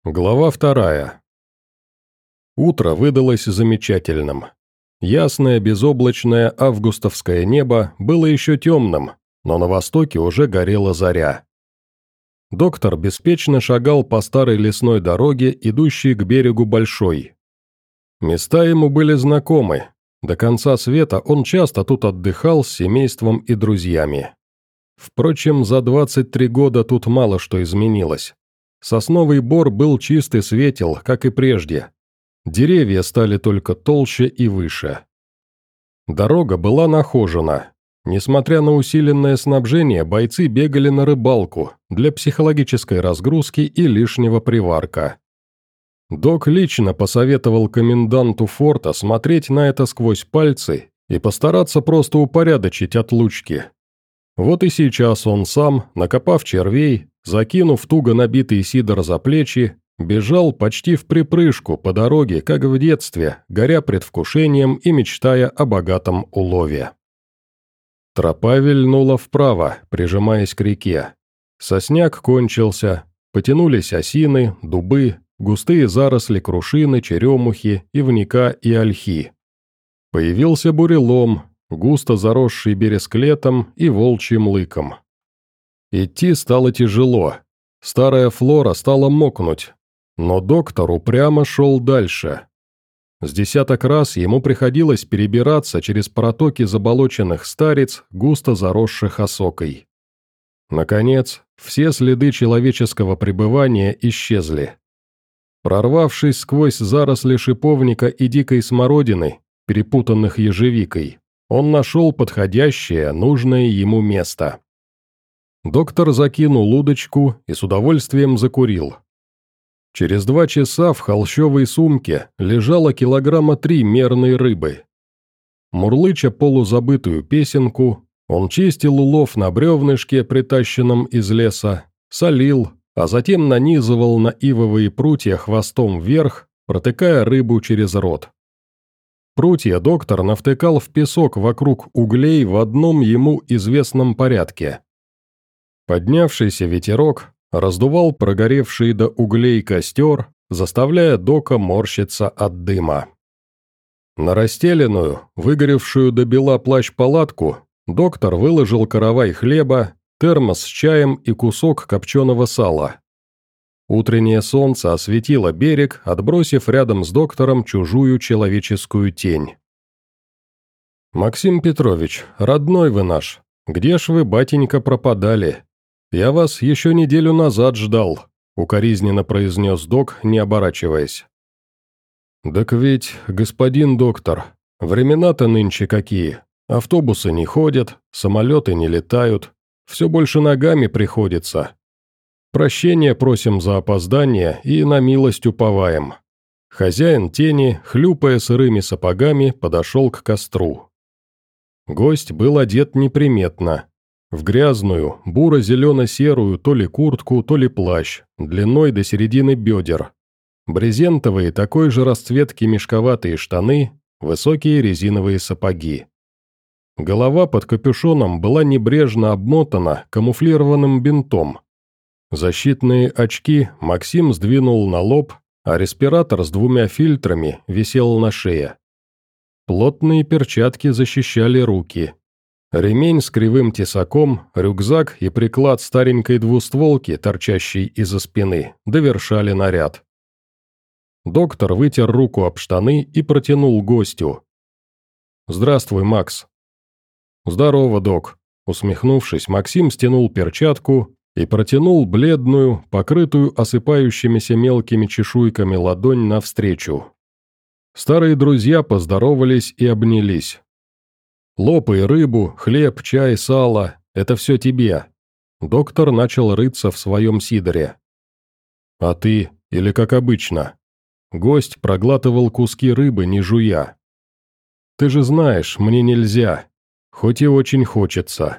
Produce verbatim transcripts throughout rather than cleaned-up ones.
Глава вторая. Утро выдалось замечательным. Ясное безоблачное августовское небо было еще темным, но на востоке уже горела заря. Доктор беспечно шагал по старой лесной дороге, идущей к берегу Большой. Места ему были знакомы. До конца света он часто тут отдыхал с семейством и друзьями. Впрочем, за двадцать три года тут мало что изменилось. Сосновый бор был чист и светел, как и прежде. Деревья стали только толще и выше. Дорога была нахожена. Несмотря на усиленное снабжение, бойцы бегали на рыбалку для психологической разгрузки и лишнего приварка. Док лично посоветовал коменданту форта смотреть на это сквозь пальцы и постараться просто упорядочить отлучки. Вот и сейчас он сам, накопав червей, закинув туго набитый сидор за плечи, бежал почти в припрыжку по дороге, как в детстве, горя предвкушением и мечтая о богатом улове. Тропа вильнула вправо, прижимаясь к реке. Сосняк кончился, потянулись осины, дубы, густые заросли крушины, черемухи, ивника и ольхи. Появился бурелом, густо заросший бересклетом и волчьим лыком. Идти стало тяжело, старая флора стала мокнуть, но доктор упрямо шел дальше. С десяток раз ему приходилось перебираться через протоки заболоченных стариц, густо заросших осокой. Наконец, все следы человеческого пребывания исчезли. Прорвавшись сквозь заросли шиповника и дикой смородины, перепутанных ежевикой, он нашел подходящее, нужное ему место. Доктор закинул удочку и с удовольствием закурил. Через два часа в холщовой сумке лежало килограмма три мерной рыбы. Мурлыча полузабытую песенку, он чистил улов на бревнышке, притащенном из леса, солил, а затем нанизывал на ивовые прутья хвостом вверх, протыкая рыбу через рот. Прутья доктор навтыкал в песок вокруг углей в одном ему известном порядке. Поднявшийся ветерок раздувал прогоревший до углей костер, заставляя дока морщиться от дыма. На расстеленную, выгоревшую до бела плащ-палатку, доктор выложил каравай хлеба, термос с чаем и кусок копченого сала. Утреннее солнце осветило берег, отбросив рядом с доктором чужую человеческую тень. «Максим Петрович, родной вы наш, где ж вы, батенька, пропадали? Я вас еще неделю назад ждал», — укоризненно произнес док, не оборачиваясь. «Так ведь, господин доктор, времена-то нынче какие, автобусы не ходят, самолеты не летают, все больше ногами приходится. Прощения просим за опоздание и на милость уповаем». Хозяин тени, хлюпая сырыми сапогами, подошел к костру. Гость был одет неприметно. В грязную, буро-зелено-серую то ли куртку, то ли плащ, длиной до середины бедер. Брезентовые такой же расцветки мешковатые штаны, высокие резиновые сапоги. Голова под капюшоном была небрежно обмотана камуфлированным бинтом. Защитные очки Максим сдвинул на лоб, а респиратор с двумя фильтрами висел на шее. Плотные перчатки защищали руки. Ремень с кривым тесаком, рюкзак и приклад старенькой двустволки, торчащей из-за спины, довершали наряд. Доктор вытер руку об штаны и протянул гостю. «Здравствуй, Макс». «Здорово, док». Усмехнувшись, Максим стянул перчатку и протянул бледную, покрытую осыпающимися мелкими чешуйками ладонь навстречу. Старые друзья поздоровались и обнялись. «Лопай рыбу, хлеб, чай, сало – это все тебе». Доктор начал рыться в своем сидоре. «А ты, или как обычно?» Гость проглатывал куски рыбы, не жуя. «Ты же знаешь, мне нельзя, хоть и очень хочется».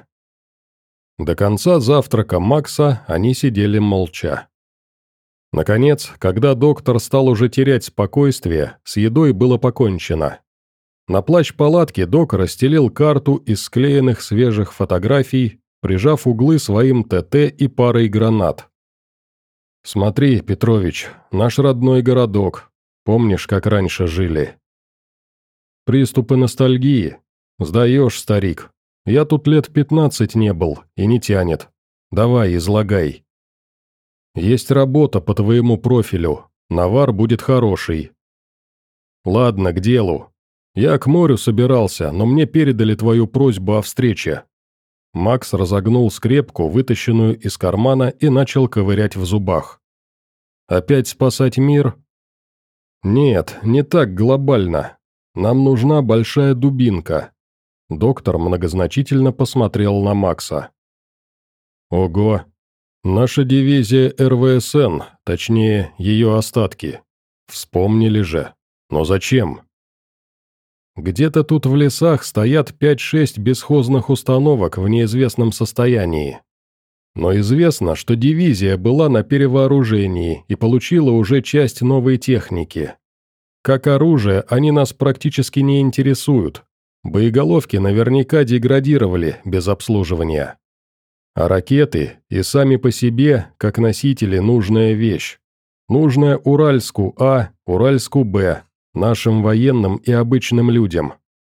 До конца завтрака Макса они сидели молча. Наконец, когда доктор стал уже терять спокойствие, с едой было покончено. На плащ-палатке док расстелил карту из склеенных свежих фотографий, прижав углы своим ТТ и парой гранат. «Смотри, Петрович, наш родной городок. Помнишь, как раньше жили?» «Приступы ностальгии. Сдаешь, старик. Я тут лет пятнадцать не был, и не тянет. Давай, излагай». «Есть работа по твоему профилю. Навар будет хороший». «Ладно, к делу. Я к морю собирался, но мне передали твою просьбу о встрече». Макс разогнул скрепку, вытащенную из кармана, и начал ковырять в зубах. «Опять спасать мир?» «Нет, не так глобально. Нам нужна большая дубинка». Доктор многозначительно посмотрел на Макса. «Ого. Наша дивизия эр вэ эс эн, точнее, ее остатки. Вспомнили же. Но зачем?» «Где-то тут в лесах стоят пять-шесть бесхозных установок в неизвестном состоянии. Но известно, что дивизия была на перевооружении и получила уже часть новой техники. Как оружие они нас практически не интересуют. Боеголовки наверняка деградировали без обслуживания. А ракеты и сами по себе, как носители, нужная вещь. Нужная Уральску А, Уральску Б, нашим военным и обычным людям.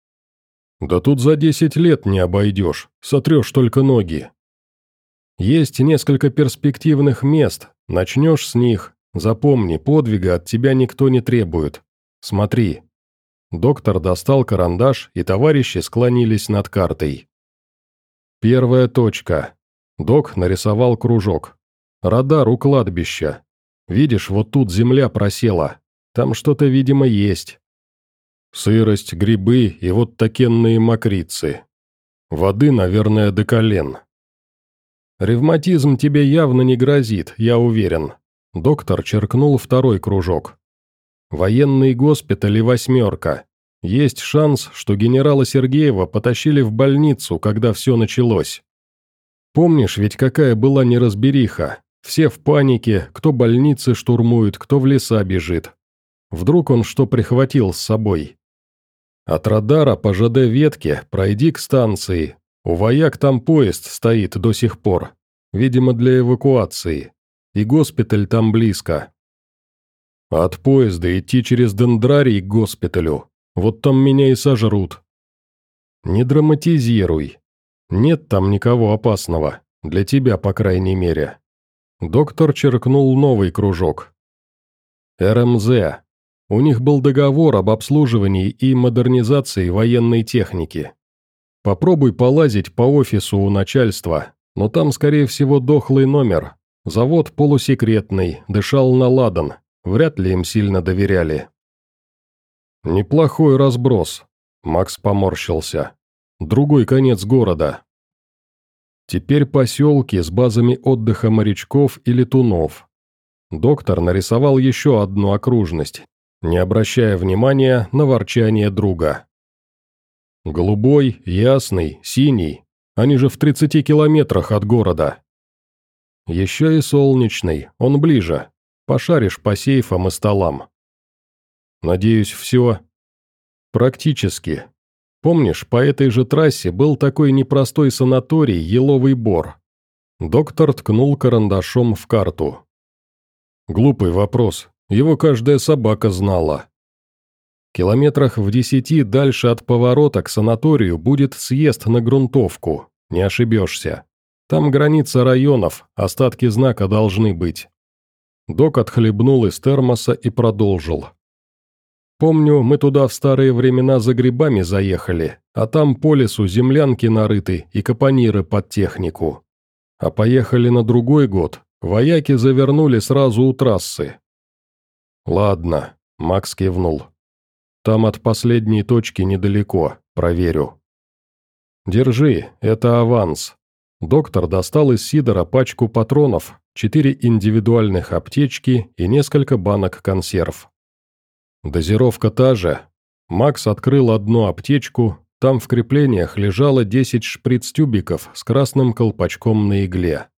Да тут за десять лет не обойдешь, сотрешь только ноги. Есть несколько перспективных мест, начнешь с них, запомни, подвига от тебя никто не требует. Смотри». Доктор достал карандаш, и товарищи склонились над картой. «Первая точка». Док нарисовал кружок. «Радар у кладбища. Видишь, вот тут земля просела. Там что-то, видимо, есть. Сырость, грибы и вот такенные мокрицы. Воды, наверное, до колен. Ревматизм тебе явно не грозит, я уверен». Доктор черкнул второй кружок. «Военный госпиталь и восьмерка. Есть шанс, что генерала Сергеева потащили в больницу, когда все началось. Помнишь ведь, какая была неразбериха? Все в панике, кто больницы штурмует, кто в леса бежит. Вдруг он что прихватил с собой? От радара по жэ дэ-ветке пройди к станции. У вояк там поезд стоит до сих пор. Видимо, для эвакуации. И госпиталь там близко. От поезда идти через Дендрарий к госпиталю. Вот там меня и сожрут. Не драматизируй. Нет там никого опасного. Для тебя, по крайней мере». Доктор черкнул новый кружок. эр эм зэ. У них был договор об обслуживании и модернизации военной техники. Попробуй полазить по офису у начальства, но там, скорее всего, дохлый номер. Завод полусекретный, дышал на ладан, вряд ли им сильно доверяли. «Неплохой разброс», — Макс поморщился. «Другой конец города. Теперь поселки с базами отдыха морячков и летунов». Доктор нарисовал еще одну окружность, не обращая внимания на ворчание друга. «Голубой, ясный, синий, они же в тридцати километрах от города. Еще и солнечный, он ближе, пошаришь по сейфам и столам». «Надеюсь, все?» «Практически. Помнишь, по этой же трассе был такой непростой санаторий Еловый Бор?» Доктор ткнул карандашом в карту. «Глупый вопрос. Его каждая собака знала. Километрах в десяти дальше от поворота к санаторию будет съезд на грунтовку, не ошибешься. Там граница районов, остатки знака должны быть». Док отхлебнул из термоса и продолжил. «Помню, мы туда в старые времена за грибами заехали, а там по лесу землянки нарыты и капониры под технику. А поехали на другой год, вояки завернули сразу у трассы». «Ладно», — Макс кивнул. «Там от последней точки недалеко, проверю». «Держи, это аванс». Доктор достал из сидора пачку патронов, четыре индивидуальных аптечки и несколько банок консерв. Дозировка та же. Макс открыл одну аптечку, там в креплениях лежало десять шприц-тюбиков с красным колпачком на игле.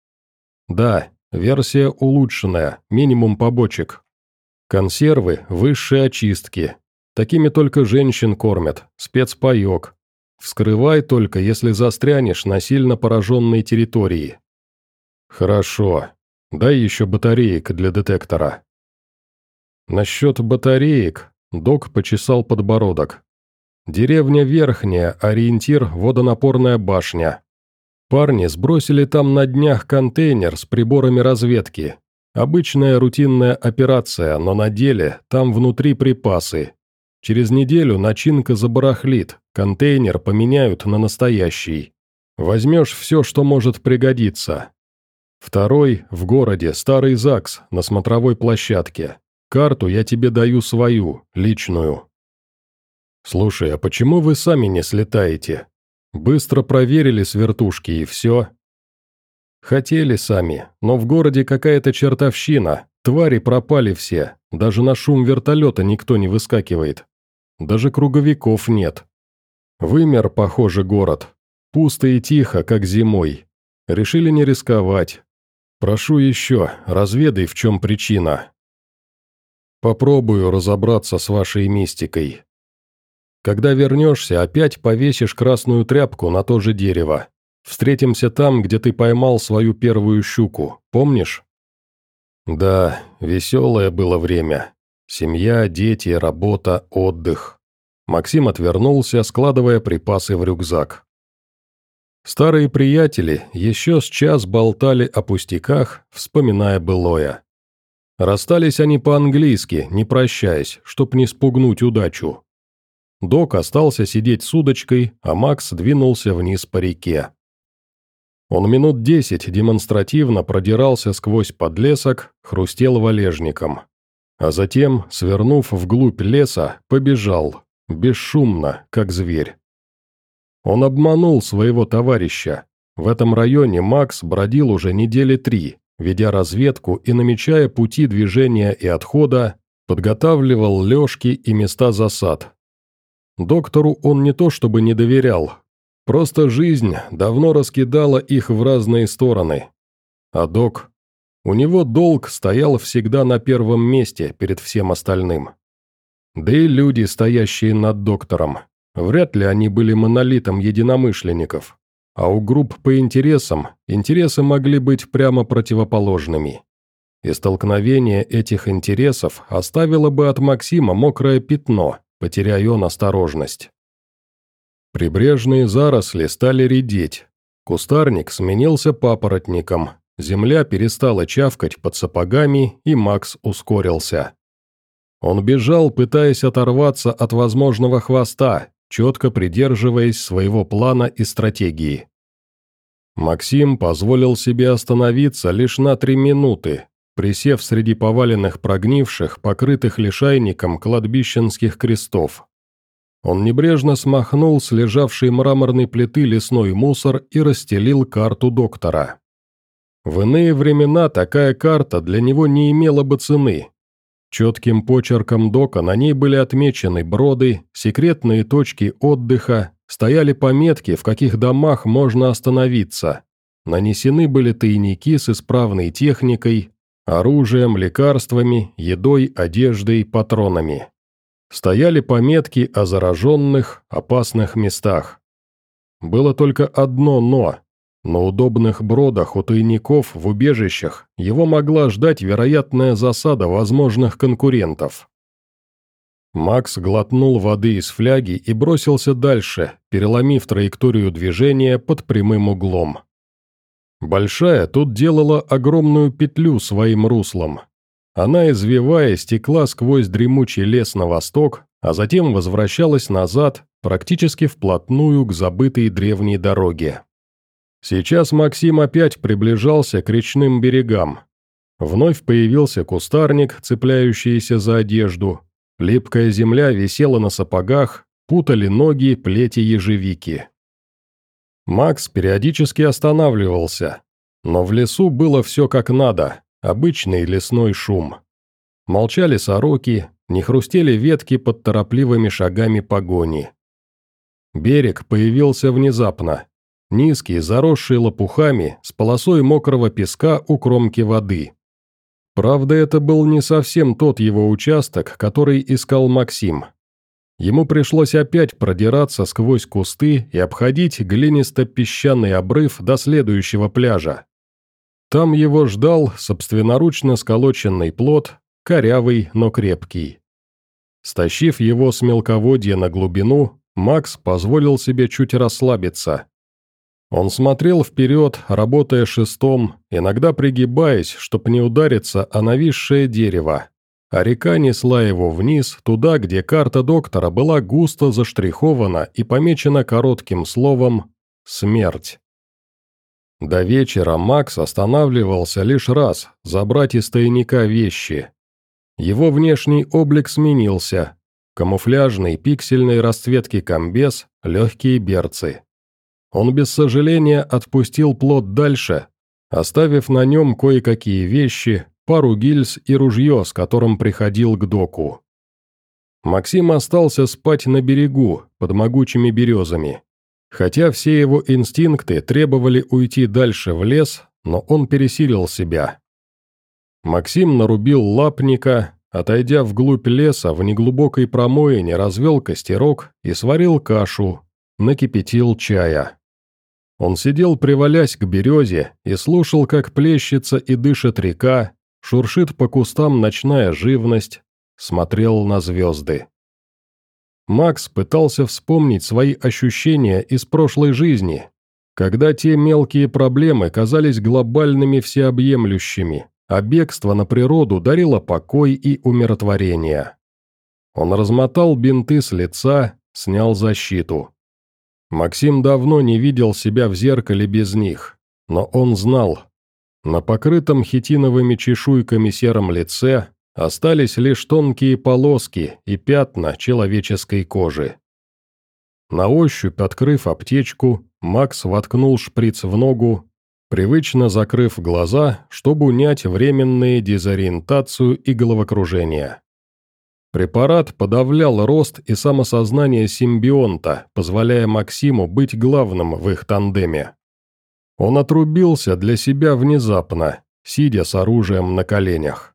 Да, версия улучшенная, минимум побочек. Консервы высшей очистки. Такими только женщин кормят, спецпаек. Вскрывай только, если застрянешь на сильно пораженной территории. Хорошо. Дай еще батареек для детектора». Насчет батареек док почесал подбородок. Деревня Верхняя, ориентир водонапорная башня. Парни сбросили там на днях контейнер с приборами разведки. Обычная рутинная операция, но на деле там внутри припасы. Через неделю начинка забарахлит, контейнер поменяют на настоящий. Возьмешь все, что может пригодиться. Второй – в городе, старый ЗАГС, на смотровой площадке. Карту я тебе даю свою, личную. Слушай, а почему вы сами не слетаете? Быстро проверили с вертушки и все. Хотели сами, но в городе какая-то чертовщина, твари пропали все, даже на шум вертолета никто не выскакивает. Даже круговиков нет. Вымер, похоже, город. Пусто и тихо, как зимой. Решили не рисковать. Прошу еще, разведай, в чем причина. Попробую разобраться с вашей мистикой. Когда вернешься, опять повесишь красную тряпку на то же дерево. Встретимся там, где ты поймал свою первую щуку, помнишь? Да, веселое было время. Семья, дети, работа, отдых. Максим отвернулся, складывая припасы в рюкзак. Старые приятели еще с час болтали о пустяках, вспоминая былое. Расстались они по-английски, не прощаясь, чтоб не спугнуть удачу. Док остался сидеть с удочкой, а Макс двинулся вниз по реке. Он минут десять демонстративно продирался сквозь подлесок, хрустел валежником. А затем, свернув вглубь леса, побежал, бесшумно, как зверь. Он обманул своего товарища. В этом районе Макс бродил уже недели три, ведя разведку и намечая пути движения и отхода, подготавливал лёжки и места засад. Доктору он не то чтобы не доверял, просто жизнь давно раскидала их в разные стороны. А док... У него долг стоял всегда на первом месте перед всем остальным. Да и люди, стоящие над доктором, вряд ли они были монолитом единомышленников, а у групп по интересам интересы могли быть прямо противоположными. И столкновение этих интересов оставило бы от Максима мокрое пятно, потеряя он осторожность. Прибрежные заросли стали редеть, кустарник сменился папоротником, земля перестала чавкать под сапогами, и Макс ускорился. Он бежал, пытаясь оторваться от возможного хвоста, четко придерживаясь своего плана и стратегии. Максим позволил себе остановиться лишь на три минуты, присев среди поваленных прогнивших, покрытых лишайником кладбищенских крестов. Он небрежно смахнул с лежавшей мраморной плиты лесной мусор и расстелил карту доктора. В иные времена такая карта для него не имела бы цены. Четким почерком дока на ней были отмечены броды, секретные точки отдыха, стояли пометки, в каких домах можно остановиться. Нанесены были тайники с исправной техникой, оружием, лекарствами, едой, одеждой, патронами. Стояли пометки о зараженных, опасных местах. Было только одно «но». На удобных бродах у тайников в убежищах его могла ждать вероятная засада возможных конкурентов. Макс глотнул воды из фляги и бросился дальше, переломив траекторию движения под прямым углом. Большая тут делала огромную петлю своим руслом. Она, извиваясь, текла сквозь дремучий лес на восток, а затем возвращалась назад, практически вплотную к забытой древней дороге. Сейчас Максим опять приближался к речным берегам. Вновь появился кустарник, цепляющийся за одежду. Липкая земля висела на сапогах, путали ноги плети ежевики. Макс периодически останавливался, но в лесу было все как надо, обычный лесной шум. Молчали сороки, не хрустели ветки под торопливыми шагами погони. Берег появился внезапно. Низкий, заросший лопухами, с полосой мокрого песка у кромки воды. Правда, это был не совсем тот его участок, который искал Максим. Ему пришлось опять продираться сквозь кусты и обходить глинисто-песчаный обрыв до следующего пляжа. Там его ждал собственноручно сколоченный плот, корявый, но крепкий. Стащив его с мелководья на глубину, Макс позволил себе чуть расслабиться. Он смотрел вперед, работая шестом, иногда пригибаясь, чтоб не удариться о нависшее дерево, а река несла его вниз, туда, где карта доктора была густо заштрихована и помечена коротким словом «Смерть». До вечера Макс останавливался лишь раз, забрать из тайника вещи. Его внешний облик сменился. Камуфляжный пиксельной расцветки комбез, легкие берцы. Он без сожаления отпустил плот дальше, оставив на нем кое-какие вещи, пару гильз и ружье, с которым приходил к доку. Максим остался спать на берегу, под могучими березами. Хотя все его инстинкты требовали уйти дальше в лес, но он пересилил себя. Максим нарубил лапника, отойдя вглубь леса, в неглубокой промоине развел костерок и сварил кашу, накипятил чая. Он сидел, привалясь к березе, и слушал, как плещется и дышит река, шуршит по кустам ночная живность, смотрел на звезды. Макс пытался вспомнить свои ощущения из прошлой жизни, когда те мелкие проблемы казались глобальными всеобъемлющими, а бегство на природу дарило покой и умиротворение. Он размотал бинты с лица, снял защиту. Максим давно не видел себя в зеркале без них, но он знал. На покрытом хитиновыми чешуйками сером лице остались лишь тонкие полоски и пятна человеческой кожи. На ощупь, открыв аптечку, Макс воткнул шприц в ногу, привычно закрыв глаза, чтобы унять временные дезориентацию и головокружение. Препарат подавлял рост и самосознание симбионта, позволяя Максиму быть главным в их тандеме. Он отрубился для себя внезапно, сидя с оружием на коленях.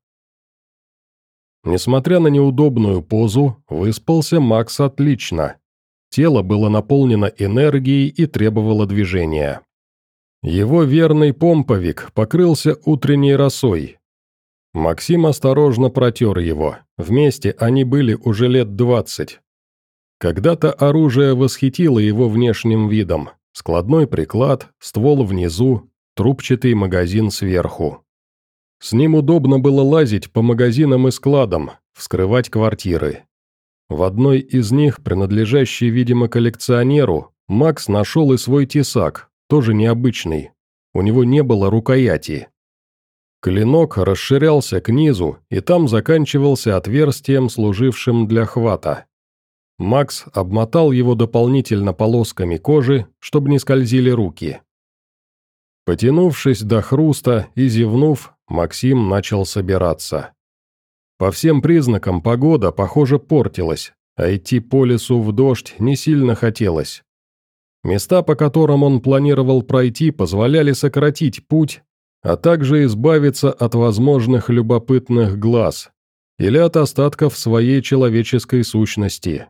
Несмотря на неудобную позу, выспался Макс отлично. Тело было наполнено энергией и требовало движения. Его верный помповик покрылся утренней росой. Максим осторожно протер его, вместе они были уже лет двадцать. Когда-то оружие восхитило его внешним видом, складной приклад, ствол внизу, трубчатый магазин сверху. С ним удобно было лазить по магазинам и складам, вскрывать квартиры. В одной из них, принадлежащей, видимо, коллекционеру, Макс нашел и свой тесак, тоже необычный. У него не было рукояти. Клинок расширялся к низу, и там заканчивался отверстием, служившим для хвата. Макс обмотал его дополнительно полосками кожи, чтобы не скользили руки. Потянувшись до хруста и зевнув, Максим начал собираться. По всем признакам погода, похоже, портилась, а идти по лесу в дождь не сильно хотелось. Места, по которым он планировал пройти, позволяли сократить путь, а также избавиться от возможных любопытных глаз или от остатков своей человеческой сущности.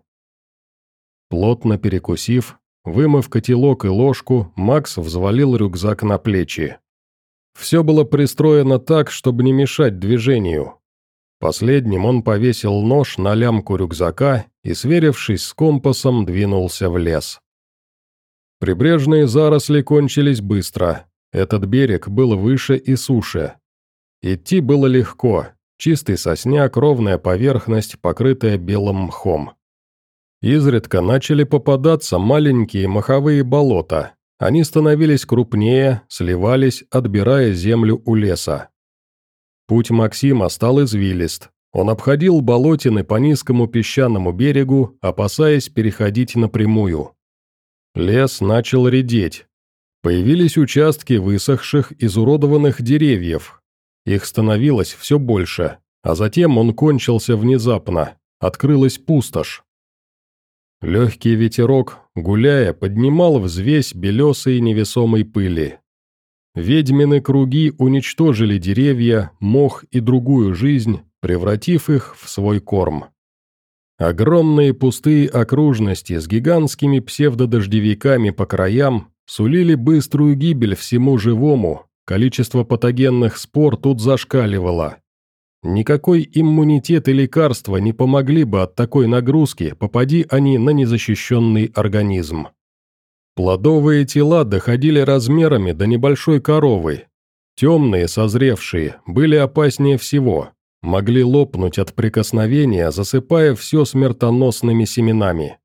Плотно перекусив, вымыв котелок и ложку, Макс взвалил рюкзак на плечи. Все было пристроено так, чтобы не мешать движению. Последним он повесил нож на лямку рюкзака и, сверившись с компасом, двинулся в лес. Прибрежные заросли кончились быстро. Этот берег был выше и суше. Идти было легко. Чистый сосняк, ровная поверхность, покрытая белым мхом. Изредка начали попадаться маленькие маховые болота. Они становились крупнее, сливались, отбирая землю у леса. Путь Максима стал извилист. Он обходил болотины по низкому песчаному берегу, опасаясь переходить напрямую. Лес начал редеть. Появились участки высохших, изуродованных деревьев. Их становилось все больше, а затем он кончился внезапно, открылась пустошь. Легкий ветерок, гуляя, поднимал взвесь белесой невесомой пыли. Ведьмины круги уничтожили деревья, мох и другую жизнь, превратив их в свой корм. Огромные пустые окружности с гигантскими псевдодождевиками по краям сулили быструю гибель всему живому, Количество патогенных спор тут зашкаливало. Никакой иммунитет и лекарства не помогли бы от такой нагрузки, попади они на незащищенный организм. Плодовые тела доходили размерами до небольшой коровы. Темные, созревшие, были опаснее всего, могли лопнуть от прикосновения, засыпая все смертоносными семенами.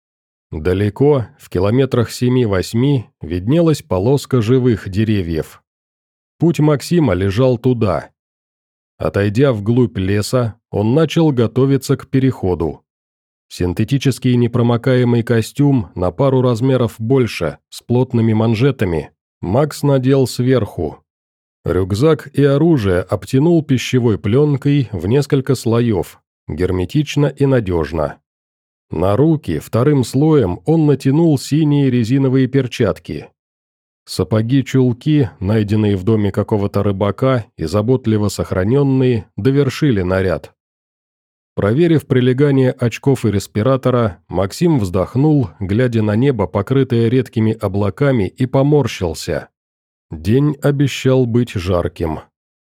Далеко, в километрах семи-восьми, виднелась полоска живых деревьев. Путь Максима лежал туда. Отойдя вглубь леса, он начал готовиться к переходу. Синтетический непромокаемый костюм на пару размеров больше, с плотными манжетами, Макс надел сверху. Рюкзак и оружие обтянул пищевой пленкой в несколько слоев, герметично и надежно. На руки вторым слоем он натянул синие резиновые перчатки. Сапоги-чулки, найденные в доме какого-то рыбака и заботливо сохраненные, довершили наряд. Проверив прилегание очков и респиратора, Максим вздохнул, глядя на небо, покрытое редкими облаками, и поморщился. День обещал быть жарким.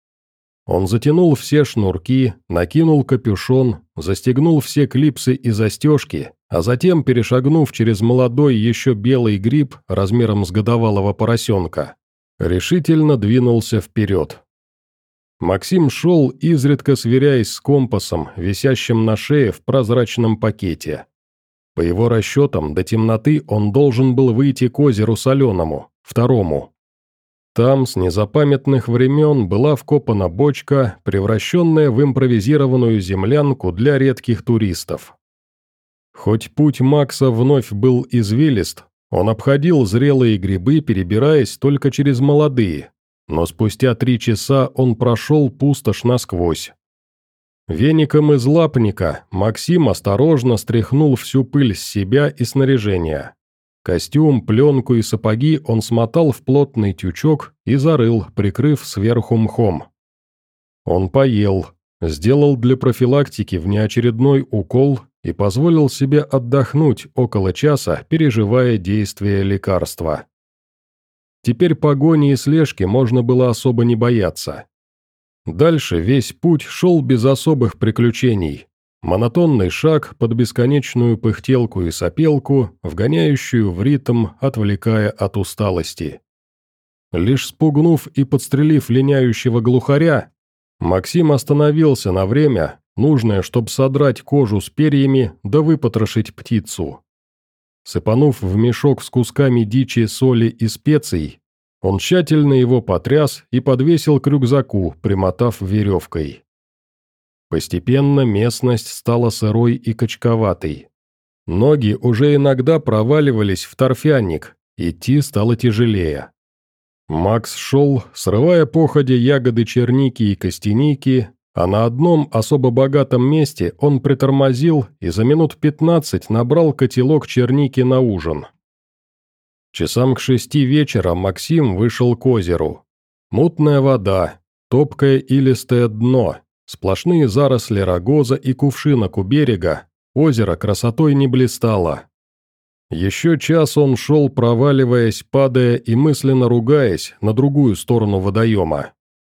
Он затянул все шнурки, накинул капюшон, застегнул все клипсы и застежки, а затем, перешагнув через молодой еще белый гриб размером с годовалого поросенка, решительно двинулся вперед. Максим шел, изредка сверяясь с компасом, висящим на шее в прозрачном пакете. По его расчетам, до темноты он должен был выйти к озеру Соленому, второму. Там с незапамятных времен была вкопана бочка, превращенная в импровизированную землянку для редких туристов. Хоть путь Макса вновь был извилист, он обходил зрелые грибы, перебираясь только через молодые, но спустя три часа он прошел пустошь насквозь. Веником из лапника Максим осторожно стряхнул всю пыль с себя и снаряжения. Костюм, пленку и сапоги он смотал в плотный тючок и зарыл, прикрыв сверху мхом. Он поел, сделал для профилактики внеочередной укол и позволил себе отдохнуть около часа, переживая действие лекарства. Теперь погони и слежки можно было особо не бояться. Дальше весь путь шел без особых приключений. Монотонный шаг под бесконечную пыхтелку и сопелку, вгоняющую в ритм, отвлекая от усталости. Лишь спугнув и подстрелив линяющего глухаря, Максим остановился на время, нужное, чтобы содрать кожу с перьями да выпотрошить птицу. Сыпанув в мешок с кусками дичи, соли и специй, он тщательно его потряс и подвесил к рюкзаку, примотав веревкой. Постепенно местность стала сырой и качковатой. Ноги уже иногда проваливались в торфяник, идти стало тяжелее. Макс шел, срывая походя ягоды черники и костяники, а на одном особо богатом месте он притормозил и за минут пятнадцать набрал котелок черники на ужин. Часам к шести вечера Максим вышел к озеру. Мутная вода, топкое илистое дно, сплошные заросли рогоза и кувшинок у берега, озеро красотой не блистало. Еще час он шел, проваливаясь, падая и мысленно ругаясь на другую сторону водоема.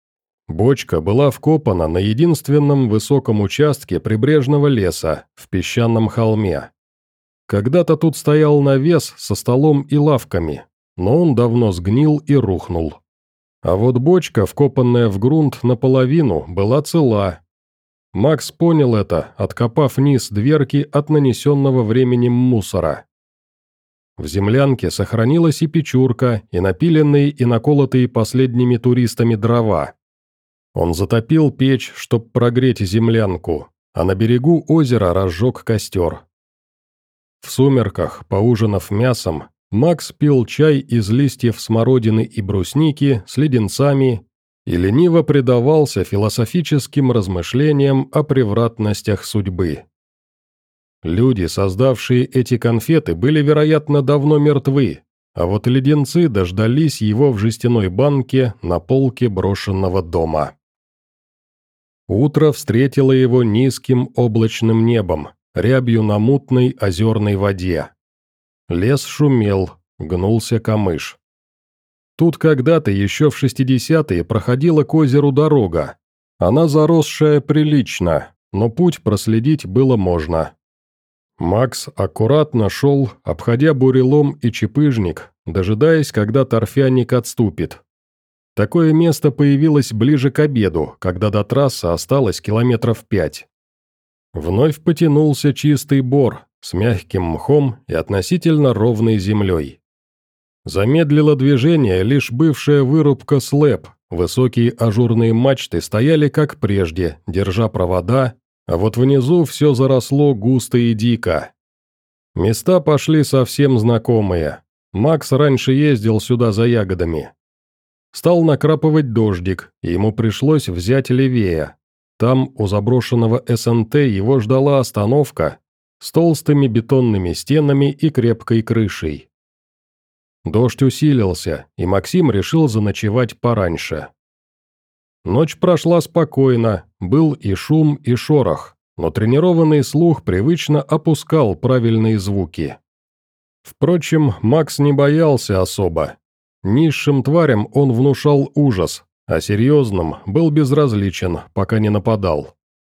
Бочка была вкопана на единственном высоком участке прибрежного леса, в песчаном холме. Когда-то тут стоял навес со столом и лавками, но он давно сгнил и рухнул. А вот бочка, вкопанная в грунт наполовину, была цела. Макс понял это, откопав низ дверки от нанесенного временем мусора. В землянке сохранилась и печурка, и напиленные и наколотые последними туристами дрова. Он затопил печь, чтоб прогреть землянку, а на берегу озера разжег костер. В сумерках, поужинав мясом, Макс пил чай из листьев смородины и брусники с леденцами и лениво предавался философическим размышлениям о превратностях судьбы. Люди, создавшие эти конфеты, были, вероятно, давно мертвы, а вот леденцы дождались его в жестяной банке на полке брошенного дома. Утро встретило его низким облачным небом, рябью на мутной озерной воде. Лес шумел, гнулся камыш. Тут когда-то еще в шестидесятые проходила к озеру дорога. Она заросшая прилично, но путь проследить было можно. Макс аккуратно шел, обходя бурелом и чепыжник, дожидаясь, когда торфяник отступит. Такое место появилось ближе к обеду, когда до трассы осталось километров пять. Вновь потянулся чистый бор с мягким мхом и относительно ровной землей. Замедлило движение лишь бывшая вырубка слэп, высокие ажурные мачты стояли как прежде, держа провода, а вот внизу все заросло густо и дико. Места пошли совсем знакомые. Макс раньше ездил сюда за ягодами. Стал накрапывать дождик, и ему пришлось взять левее. Там, у заброшенного эс эн тэ, его ждала остановка с толстыми бетонными стенами и крепкой крышей. Дождь усилился, и Максим решил заночевать пораньше. Ночь прошла спокойно, был и шум, и шорох, но тренированный слух привычно опускал правильные звуки. Впрочем, Макс не боялся особо. Низшим тварям он внушал ужас, а серьезным был безразличен, пока не нападал.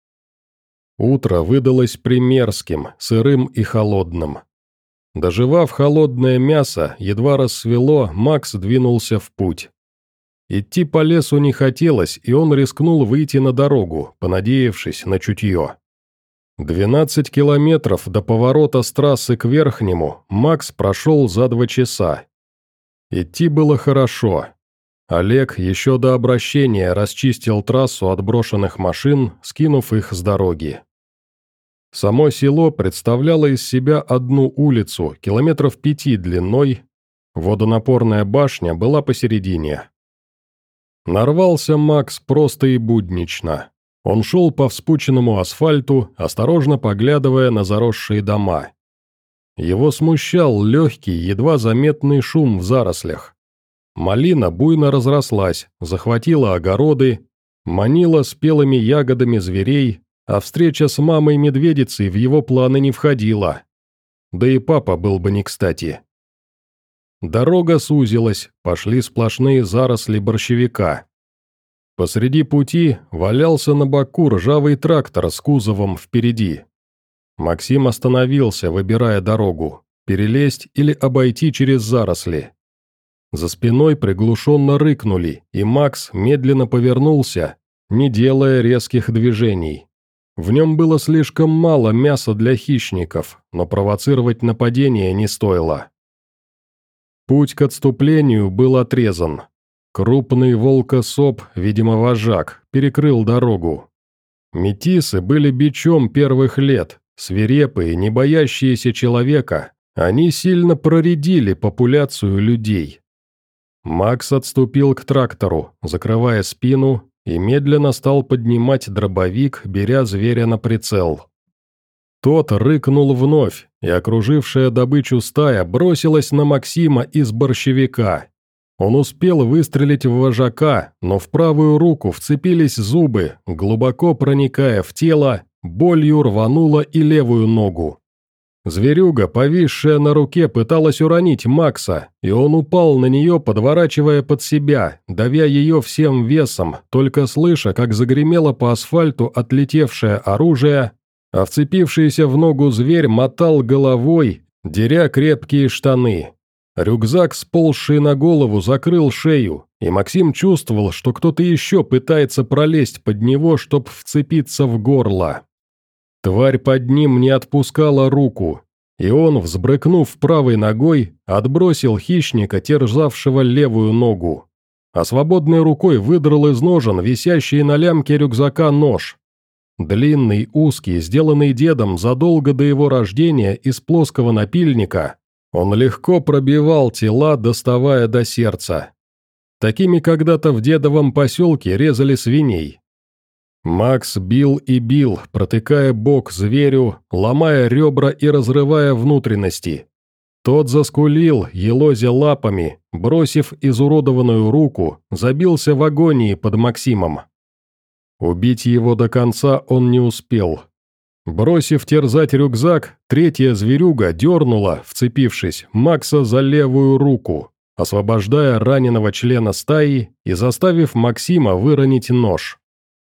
Утро выдалось примерским, сырым и холодным. Доживав холодное мясо, едва рассвело, Макс двинулся в путь. Идти по лесу не хотелось, и он рискнул выйти на дорогу, понадеявшись на чутье. Двенадцать километров до поворота с трассы к Верхнему Макс прошел за два часа. Идти было хорошо. Олег еще до обращения расчистил трассу от брошенных машин, скинув их с дороги. Само село представляло из себя одну улицу, километров пяти длиной, водонапорная башня была посередине. Нарвался Макс просто и буднично. Он шел по вспученному асфальту, осторожно поглядывая на заросшие дома. Его смущал легкий, едва заметный шум в зарослях. Малина буйно разрослась, захватила огороды, манила спелыми ягодами зверей, а встреча с мамой-медведицей в его планы не входила. Да и папа был бы не кстати. Дорога сузилась, пошли сплошные заросли борщевика. Посреди пути валялся на боку ржавый трактор с кузовом впереди. Максим остановился, выбирая дорогу, перелезть или обойти через заросли. За спиной приглушенно рыкнули, и Макс медленно повернулся, не делая резких движений. В нем было слишком мало мяса для хищников, но провоцировать нападение не стоило. Путь к отступлению был отрезан. Крупный волкособ, видимо вожак, перекрыл дорогу. Метисы были бичом первых лет, свирепые, не боящиеся человека, они сильно проредили популяцию людей. Макс отступил к трактору, закрывая спину, и медленно стал поднимать дробовик, беря зверя на прицел. Тот рыкнул вновь, и окружившая добычу стая бросилась на Максима из борщевика. Он успел выстрелить в вожака, но в правую руку вцепились зубы, глубоко проникая в тело, болью рвануло и левую ногу. Зверюга, повисшая на руке, пыталась уронить Макса, и он упал на нее, подворачивая под себя, давя ее всем весом, только слыша, как загремело по асфальту отлетевшее оружие, а вцепившийся в ногу зверь мотал головой, деря крепкие штаны. Рюкзак, сползший на голову, закрыл шею, и Максим чувствовал, что кто-то еще пытается пролезть под него, чтобы вцепиться в горло. Тварь под ним не отпускала руку, и он, взбрыкнув правой ногой, отбросил хищника, терзавшего левую ногу, а свободной рукой выдрал из ножен висящий на лямке рюкзака нож. Длинный, узкий, сделанный дедом задолго до его рождения из плоского напильника, он легко пробивал тела, доставая до сердца. Такими когда-то в дедовом поселке резали свиней. Макс бил и бил, протыкая бок зверю, ломая ребра и разрывая внутренности. Тот заскулил, елозя лапами, бросив изуродованную руку, забился в агонии под Максимом. Убить его до конца он не успел. Бросив терзать рюкзак, третья зверюга дернула, вцепившись, Макса за левую руку. освобождая раненого члена стаи и заставив Максима выронить нож.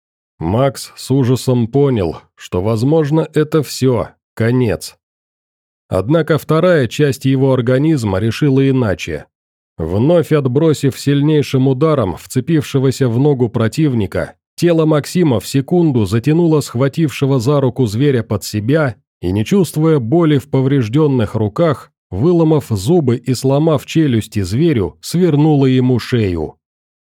Макс с ужасом понял, что, возможно, это все, конец. Однако вторая часть его организма решила иначе. Вновь отбросив сильнейшим ударом вцепившегося в ногу противника, тело Максима в секунду затянуло схватившего за руку зверя под себя и, не чувствуя боли в поврежденных руках, выломав зубы и сломав челюсти зверю, свернуло ему шею.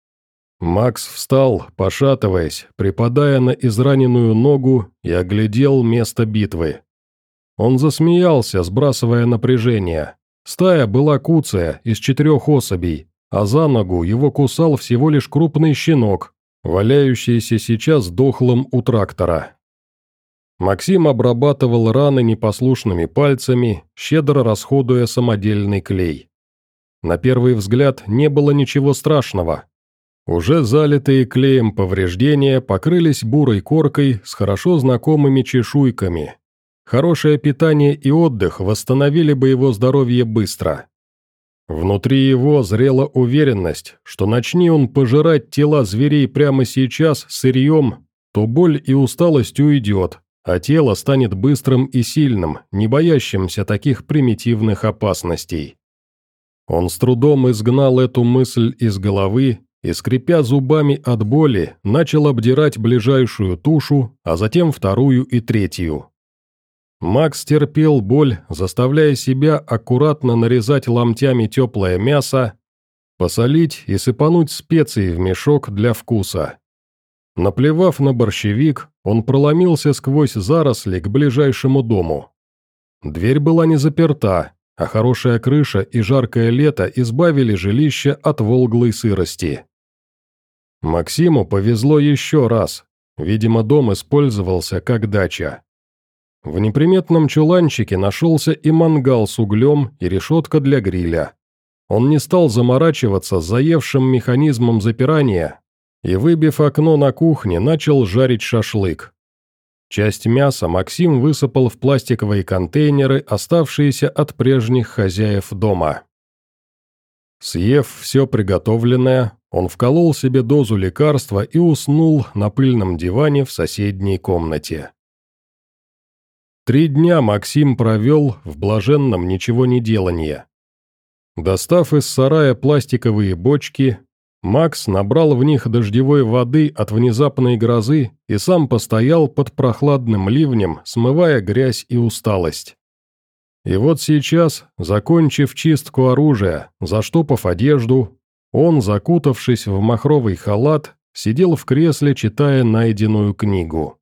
Макс встал, пошатываясь, припадая на израненную ногу, и оглядел место битвы. Он засмеялся, сбрасывая напряжение. Стая была куцая, из четырех особей, а за ногу его кусал всего лишь крупный щенок, валяющийся сейчас дохлым у трактора. Максим обрабатывал раны непослушными пальцами, щедро расходуя самодельный клей. На первый взгляд не было ничего страшного. Уже залитые клеем повреждения покрылись бурой коркой с хорошо знакомыми чешуйками. Хорошее питание и отдых восстановили бы его здоровье быстро. Внутри его зрела уверенность, что начни он пожирать тела зверей прямо сейчас сырьем, то боль и усталость уйдет, а тело станет быстрым и сильным, не боящимся таких примитивных опасностей. Он с трудом изгнал эту мысль из головы и, скрипя зубами от боли, начал обдирать ближайшую тушу, а затем вторую и третью. Макс терпел боль, заставляя себя аккуратно нарезать ломтями теплое мясо, посолить и сыпануть специи в мешок для вкуса. Наплевав на борщевик, он проломился сквозь заросли к ближайшему дому. Дверь была не заперта, а хорошая крыша и жаркое лето избавили жилище от волглой сырости. Максиму повезло еще раз, видимо, дом использовался как дача. В неприметном чуланчике нашелся и мангал с углем, и решетка для гриля. Он не стал заморачиваться с заевшим механизмом запирания и, выбив окно на кухне, начал жарить шашлык. Часть мяса Максим высыпал в пластиковые контейнеры, оставшиеся от прежних хозяев дома. Съев все приготовленное, он вколол себе дозу лекарства и уснул на пыльном диване в соседней комнате. Три дня Максим провел в блаженном ничегонеделании. Достав из сарая пластиковые бочки, Макс набрал в них дождевой воды от внезапной грозы и сам постоял под прохладным ливнем, смывая грязь и усталость. И вот сейчас, закончив чистку оружия, заштопав одежду, он, закутавшись в махровый халат, сидел в кресле, читая найденную книгу.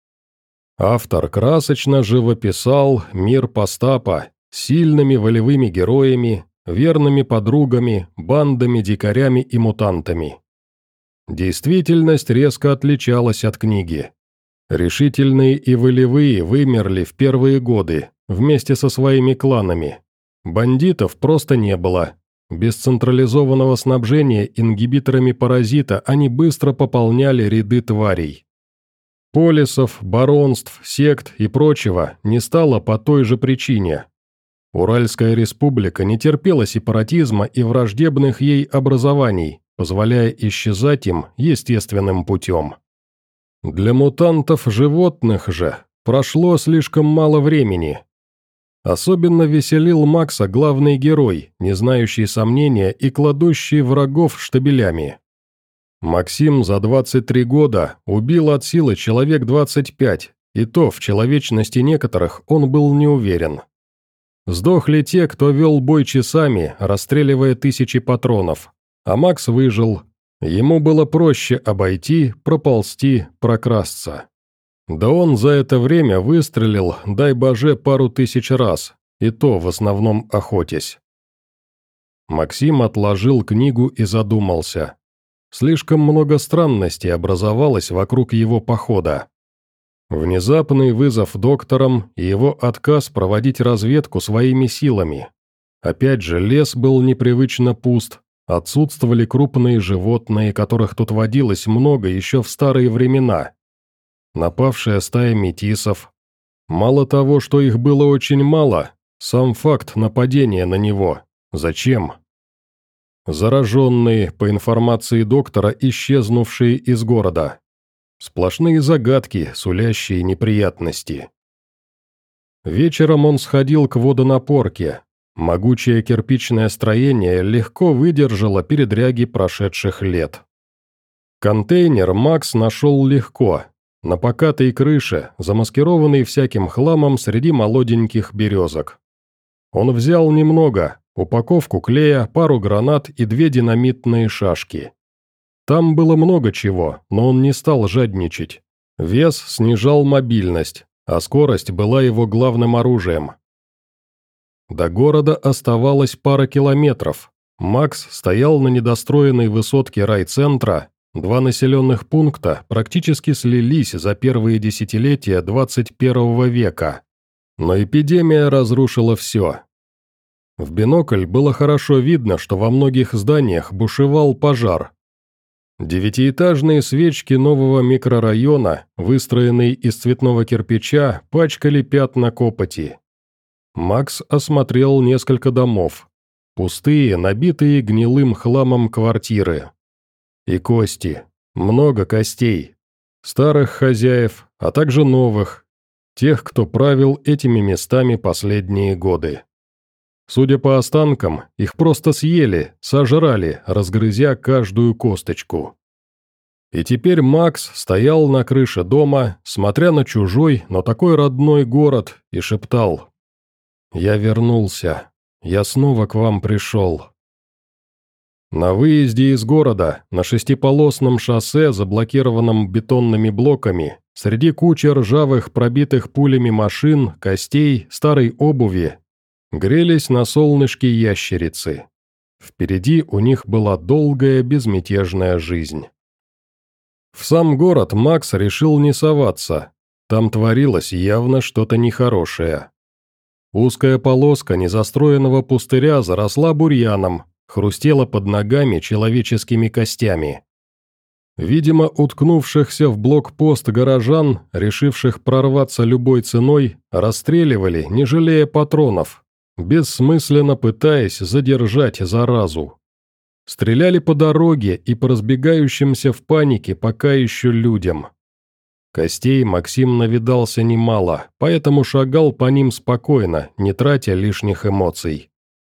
Автор красочно живописал мир Постапа с сильными волевыми героями, верными подругами, бандами, дикарями и мутантами. Действительность резко отличалась от книги. Решительные и волевые вымерли в первые годы, вместе со своими кланами. Бандитов просто не было. Без централизованного снабжения ингибиторами паразита они быстро пополняли ряды тварей. Полисов, баронств, сект и прочего не стало по той же причине. Уральская республика не терпела сепаратизма и враждебных ей образований, позволяя исчезать им естественным путем. Для мутантов животных же прошло слишком мало времени. Особенно веселил Макса главный герой, не знающий сомнения и кладущий врагов штабелями. Максим за двадцать три года убил от силы человек двадцать пять, и то в человечности некоторых он был не уверен. Сдохли те, кто вел бой часами, расстреливая тысячи патронов, а Макс выжил. Ему было проще обойти, проползти, прокрасться. Да он за это время выстрелил, дай боже, пару тысяч раз, и то в основном охотясь. Максим отложил книгу и задумался. Слишком много странностей образовалось вокруг его похода. Внезапный вызов доктором и его отказ проводить разведку своими силами. Опять же, лес был непривычно пуст, отсутствовали крупные животные, которых тут водилось много еще в старые времена. Напавшая стая метисов. Мало того, что их было очень мало, сам факт нападения на него. Зачем? Зараженные, по информации доктора, исчезнувшие из города. Сплошные загадки, сулящие неприятности. Вечером он сходил к водонапорке. Могучее кирпичное строение легко выдержало передряги прошедших лет. Контейнер Макс нашел легко, на покатой крыше, замаскированный всяким хламом среди молоденьких березок. Он взял немного, упаковку клея, пару гранат и две динамитные шашки. Там было много чего, но он не стал жадничать. Вес снижал мобильность, а скорость была его главным оружием. До города оставалось пара километров. Макс стоял на недостроенной высотке райцентра. Два населенных пункта практически слились за первые десятилетия двадцать первого века. Но эпидемия разрушила все. В бинокль было хорошо видно, что во многих зданиях бушевал пожар. Девятиэтажные свечки нового микрорайона, выстроенные из цветного кирпича, пачкали пятна копоти. Макс осмотрел несколько домов. Пустые, набитые гнилым хламом квартиры. И кости. Много костей. Старых хозяев, а также новых. Тех, кто правил этими местами последние годы. Судя по останкам, их просто съели, сожрали, разгрызя каждую косточку. И теперь Макс стоял на крыше дома, смотря на чужой, но такой родной город, и шептал: «Я вернулся. Я снова к вам пришел». На выезде из города, на шестиполосном шоссе, заблокированном бетонными блоками, среди кучи ржавых, пробитых пулями машин, костей, старой обуви, грелись на солнышке ящерицы. Впереди у них была долгая безмятежная жизнь. В сам город Макс решил не соваться. Там творилось явно что-то нехорошее. Узкая полоска незастроенного пустыря заросла бурьяном, хрустела под ногами человеческими костями. Видимо, уткнувшихся в блокпост горожан, решивших прорваться любой ценой, расстреливали, не жалея патронов, бессмысленно пытаясь задержать заразу. Стреляли по дороге и по разбегающимся в панике пока еще людям. Костей Максим навидался немало, поэтому шагал по ним спокойно, не тратя лишних эмоций.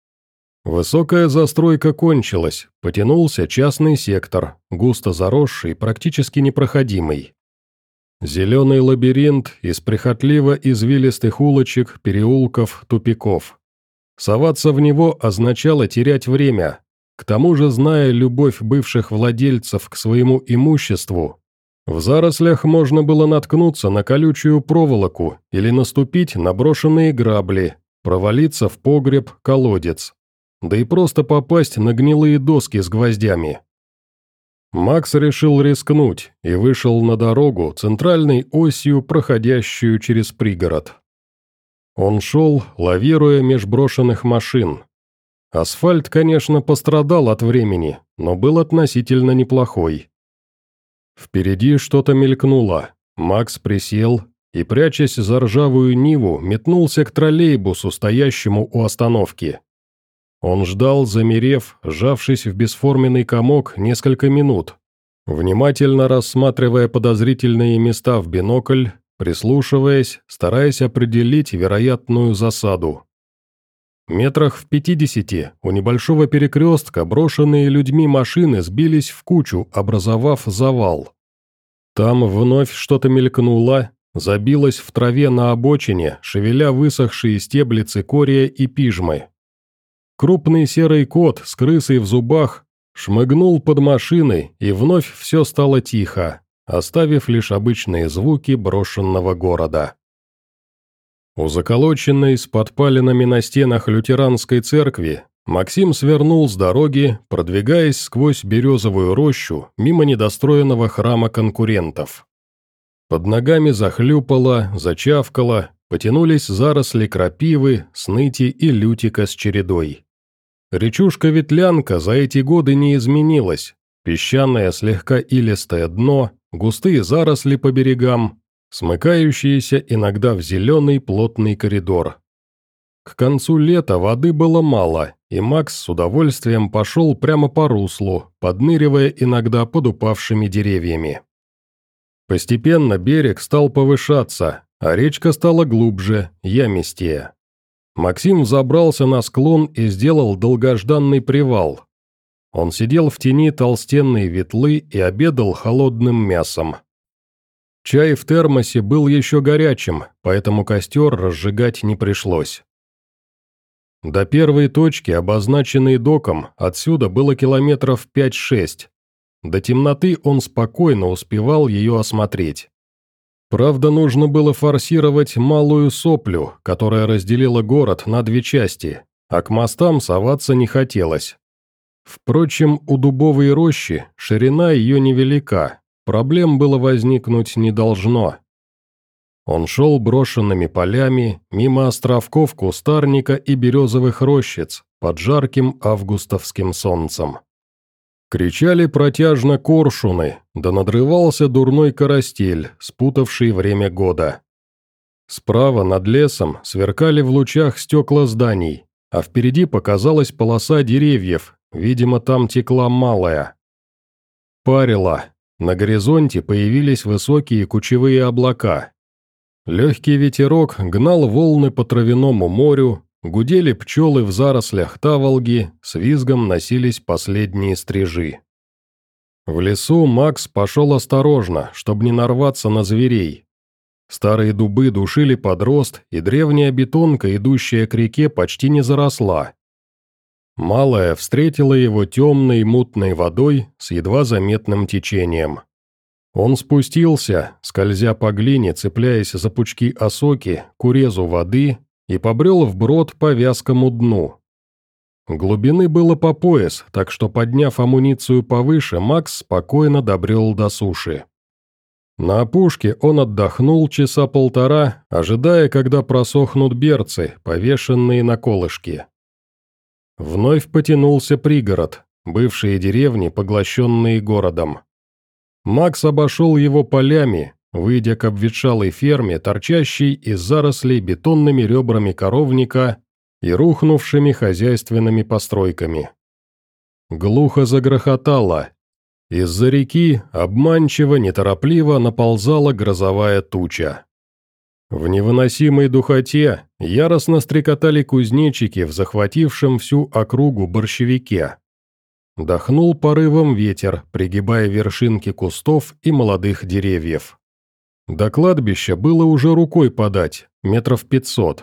Высокая застройка кончилась, потянулся частный сектор, густо заросший, практически непроходимый. Зеленый лабиринт из прихотливо извилистых улочек, переулков, тупиков. Соваться в него означало терять время. К тому же, зная любовь бывших владельцев к своему имуществу, в зарослях можно было наткнуться на колючую проволоку или наступить на брошенные грабли, провалиться в погреб, колодец, да и просто попасть на гнилые доски с гвоздями. Макс решил рискнуть и вышел на дорогу, центральной осью, проходящую через пригород. Он шел, лавируя меж брошенных машин. Асфальт, конечно, пострадал от времени, но был относительно неплохой. Впереди что-то мелькнуло. Макс присел и, прячась за ржавую Ниву, метнулся к троллейбусу, стоящему у остановки. Он ждал, замерев, сжавшись в бесформенный комок несколько минут, внимательно рассматривая подозрительные места в бинокль, прислушиваясь, стараясь определить вероятную засаду. Метрах в пятидесяти у небольшого перекрестка брошенные людьми машины сбились в кучу, образовав завал. Там вновь что-то мелькнуло, забилось в траве на обочине, шевеля высохшие стебли цикория и пижмы. Крупный серый кот с крысой в зубах шмыгнул под машиной, и вновь все стало тихо, оставив лишь обычные звуки брошенного города. У заколоченной с подпалинами на стенах лютеранской церкви Максим свернул с дороги, продвигаясь сквозь березовую рощу мимо недостроенного храма конкурентов. Под ногами захлюпало, зачавкало, потянулись заросли крапивы, сныти и лютика с чередой. Речушка-ветлянка за эти годы не изменилась, песчаное слегка илистое дно, густые заросли по берегам, смыкающиеся иногда в зеленый плотный коридор. К концу лета воды было мало, и Макс с удовольствием пошел прямо по руслу, подныривая иногда под упавшими деревьями. Постепенно берег стал повышаться, а речка стала глубже, ямистее. Максим взобрался на склон и сделал долгожданный привал. Он сидел в тени толстенной ветлы и обедал холодным мясом. Чай в термосе был еще горячим, поэтому костер разжигать не пришлось. До первой точки, обозначенной доком, отсюда было километров пять-шесть. До темноты он спокойно успевал ее осмотреть. Правда, нужно было форсировать малую соплю, которая разделила город на две части, а к мостам соваться не хотелось. Впрочем, у дубовой рощи ширина ее невелика, проблем было возникнуть не должно. Он шел брошенными полями, мимо островков кустарника и березовых рощиц, под жарким августовским солнцем. Кричали протяжно коршуны, да надрывался дурной карастель, спутавший время года. Справа над лесом сверкали в лучах стекла зданий, а впереди показалась полоса деревьев, видимо, там текла малая. Парило, на горизонте появились высокие кучевые облака. Легкий ветерок гнал волны по травяному морю, гудели пчелы в зарослях таволги, с визгом носились последние стрижи. В лесу Макс пошел осторожно, чтобы не нарваться на зверей. Старые дубы душили под рост, и древняя бетонка, идущая к реке, почти не заросла. Малая встретила его темной мутной водой с едва заметным течением. Он спустился, скользя по глине, цепляясь за пучки осоки, к урезу воды, и побрел вброд по вязкому дну. Глубины было по пояс, так что, подняв амуницию повыше, Макс спокойно добрел до суши. На опушке он отдохнул часа полтора, ожидая, когда просохнут берцы, повешенные на колышки. Вновь потянулся пригород, бывшие деревни, поглощенные городом. Макс обошел его полями, выйдя к обветшалой ферме, торчащей из зарослей бетонными ребрами коровника и рухнувшими хозяйственными постройками. Глухо загрохотало. Из-за реки обманчиво, неторопливо наползала грозовая туча. В невыносимой духоте яростно стрекотали кузнечики в захватившем всю округу борщевике. Дохнул порывом ветер, пригибая вершинки кустов и молодых деревьев. До кладбища было уже рукой подать, метров пятьсот.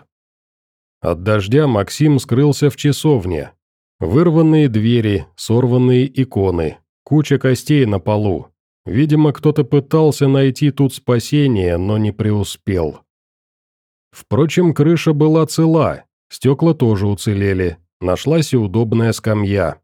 От дождя Максим скрылся в часовне. Вырванные двери, сорванные иконы, куча костей на полу. Видимо, кто-то пытался найти тут спасение, но не преуспел. Впрочем, крыша была цела, стекла тоже уцелели, нашлась и удобная скамья.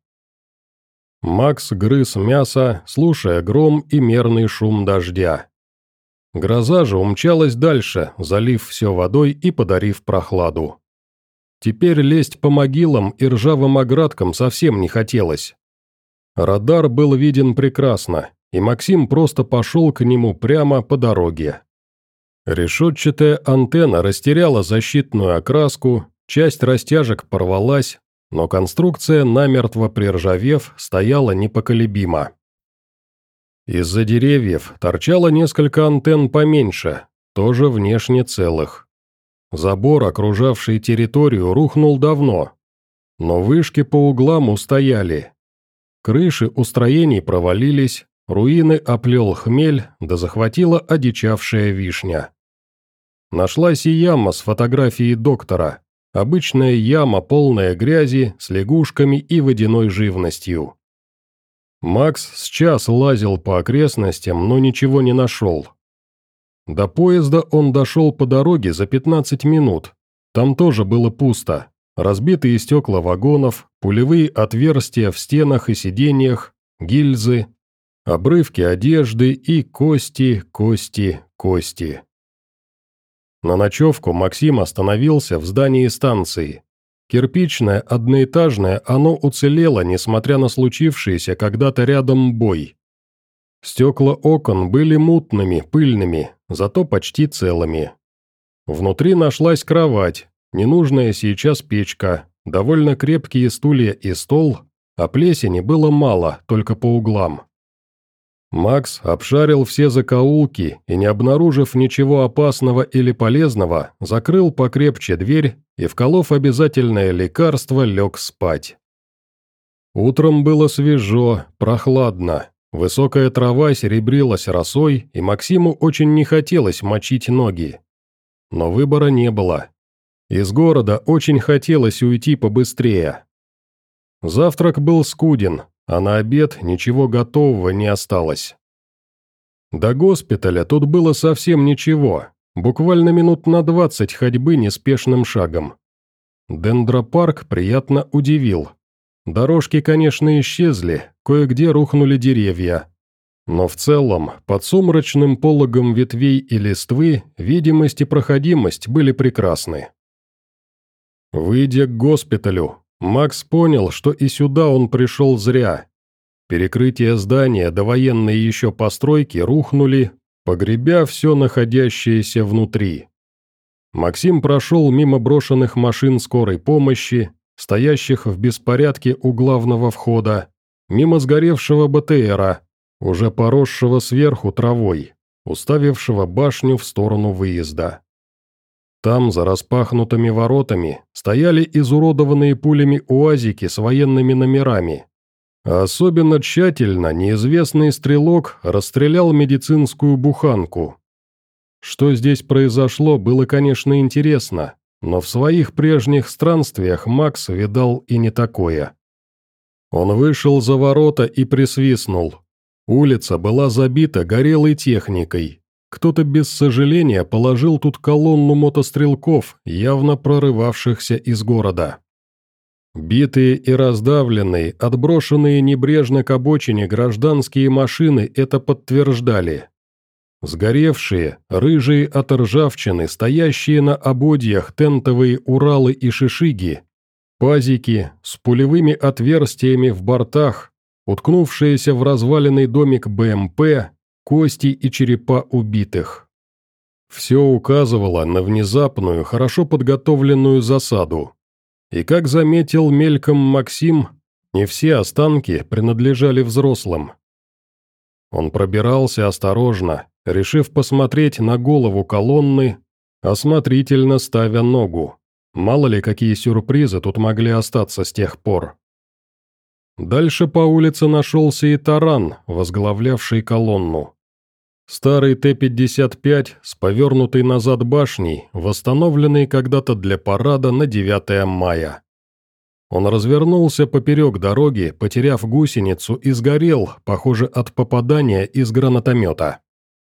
Макс грыз мясо, слушая гром и мерный шум дождя. Гроза же умчалась дальше, залив все водой и подарив прохладу. Теперь лезть по могилам и ржавым оградкам совсем не хотелось. Радар был виден прекрасно, и Максим просто пошел к нему прямо по дороге. Решетчатая антенна растеряла защитную окраску, часть растяжек порвалась, но конструкция, намертво приржавев, стояла непоколебимо. Из-за деревьев торчало несколько антенн поменьше, тоже внешне целых. Забор, окружавший территорию, рухнул давно, но вышки по углам устояли. Крыши у строений провалились, руины оплел хмель, да захватила одичавшая вишня. Нашлась и яма с фотографией доктора. Обычная яма, полная грязи, с лягушками и водяной живностью. Макс с час лазил по окрестностям, но ничего не нашел. До поезда он дошел по дороге за пятнадцать минут. Там тоже было пусто. Разбитые стекла вагонов, пулевые отверстия в стенах и сиденьях, гильзы, обрывки одежды и кости, кости, кости. На ночевку Максим остановился в здании станции. Кирпичное, одноэтажное, оно уцелело, несмотря на случившийся когда-то рядом бой. Стекла окон были мутными, пыльными, зато почти целыми. Внутри нашлась кровать, ненужная сейчас печка, довольно крепкие стулья и стол, а плесени было мало, только по углам. Макс обшарил все закоулки и, не обнаружив ничего опасного или полезного, закрыл покрепче дверь и, вколов обязательное лекарство, лег спать. Утром было свежо, прохладно, высокая трава серебрилась росой, и Максиму очень не хотелось мочить ноги. Но выбора не было. Из города очень хотелось уйти побыстрее. Завтрак был скуден, а на обед ничего готового не осталось. До госпиталя тут было совсем ничего, буквально минут на двадцать ходьбы неспешным шагом. Дендропарк приятно удивил. Дорожки, конечно, исчезли, кое-где рухнули деревья. Но в целом, под сумрачным пологом ветвей и листвы, видимость и проходимость были прекрасны. Выйдя к госпиталю, Макс понял, что и сюда он пришел зря. Перекрытия здания до военной еще постройки рухнули, погребя все находящееся внутри. Максим прошел мимо брошенных машин скорой помощи, стоящих в беспорядке у главного входа, мимо сгоревшего БТРа, уже поросшего сверху травой, уставившего башню в сторону выезда. Там, за распахнутыми воротами, стояли изуродованные пулями уазики с военными номерами. А особенно тщательно неизвестный стрелок расстрелял медицинскую буханку. Что здесь произошло, было, конечно, интересно, но в своих прежних странствиях Макс видал и не такое. Он вышел за ворота и присвистнул. Улица была забита горелой техникой. Кто-то без сожаления положил тут колонну мотострелков, явно прорывавшихся из города. Битые и раздавленные, отброшенные небрежно к обочине гражданские машины это подтверждали. Сгоревшие, рыжие от ржавчины, стоящие на ободьях тентовые Уралы и Шишиги, пазики с пулевыми отверстиями в бортах, уткнувшиеся в разваленный домик БМП, кости и черепа убитых. Все указывало на внезапную, хорошо подготовленную засаду. И, как заметил мельком Максим, не все останки принадлежали взрослым. Он пробирался осторожно, решив посмотреть на голову колонны, осмотрительно ставя ногу. Мало ли, какие сюрпризы тут могли остаться с тех пор. Дальше по улице нашелся и таран, возглавлявший колонну. Старый Т пятьдесят пять с повернутой назад башней, восстановленный когда-то для парада на девятое мая. Он развернулся поперек дороги, потеряв гусеницу, и сгорел, похоже, от попадания из гранатомета.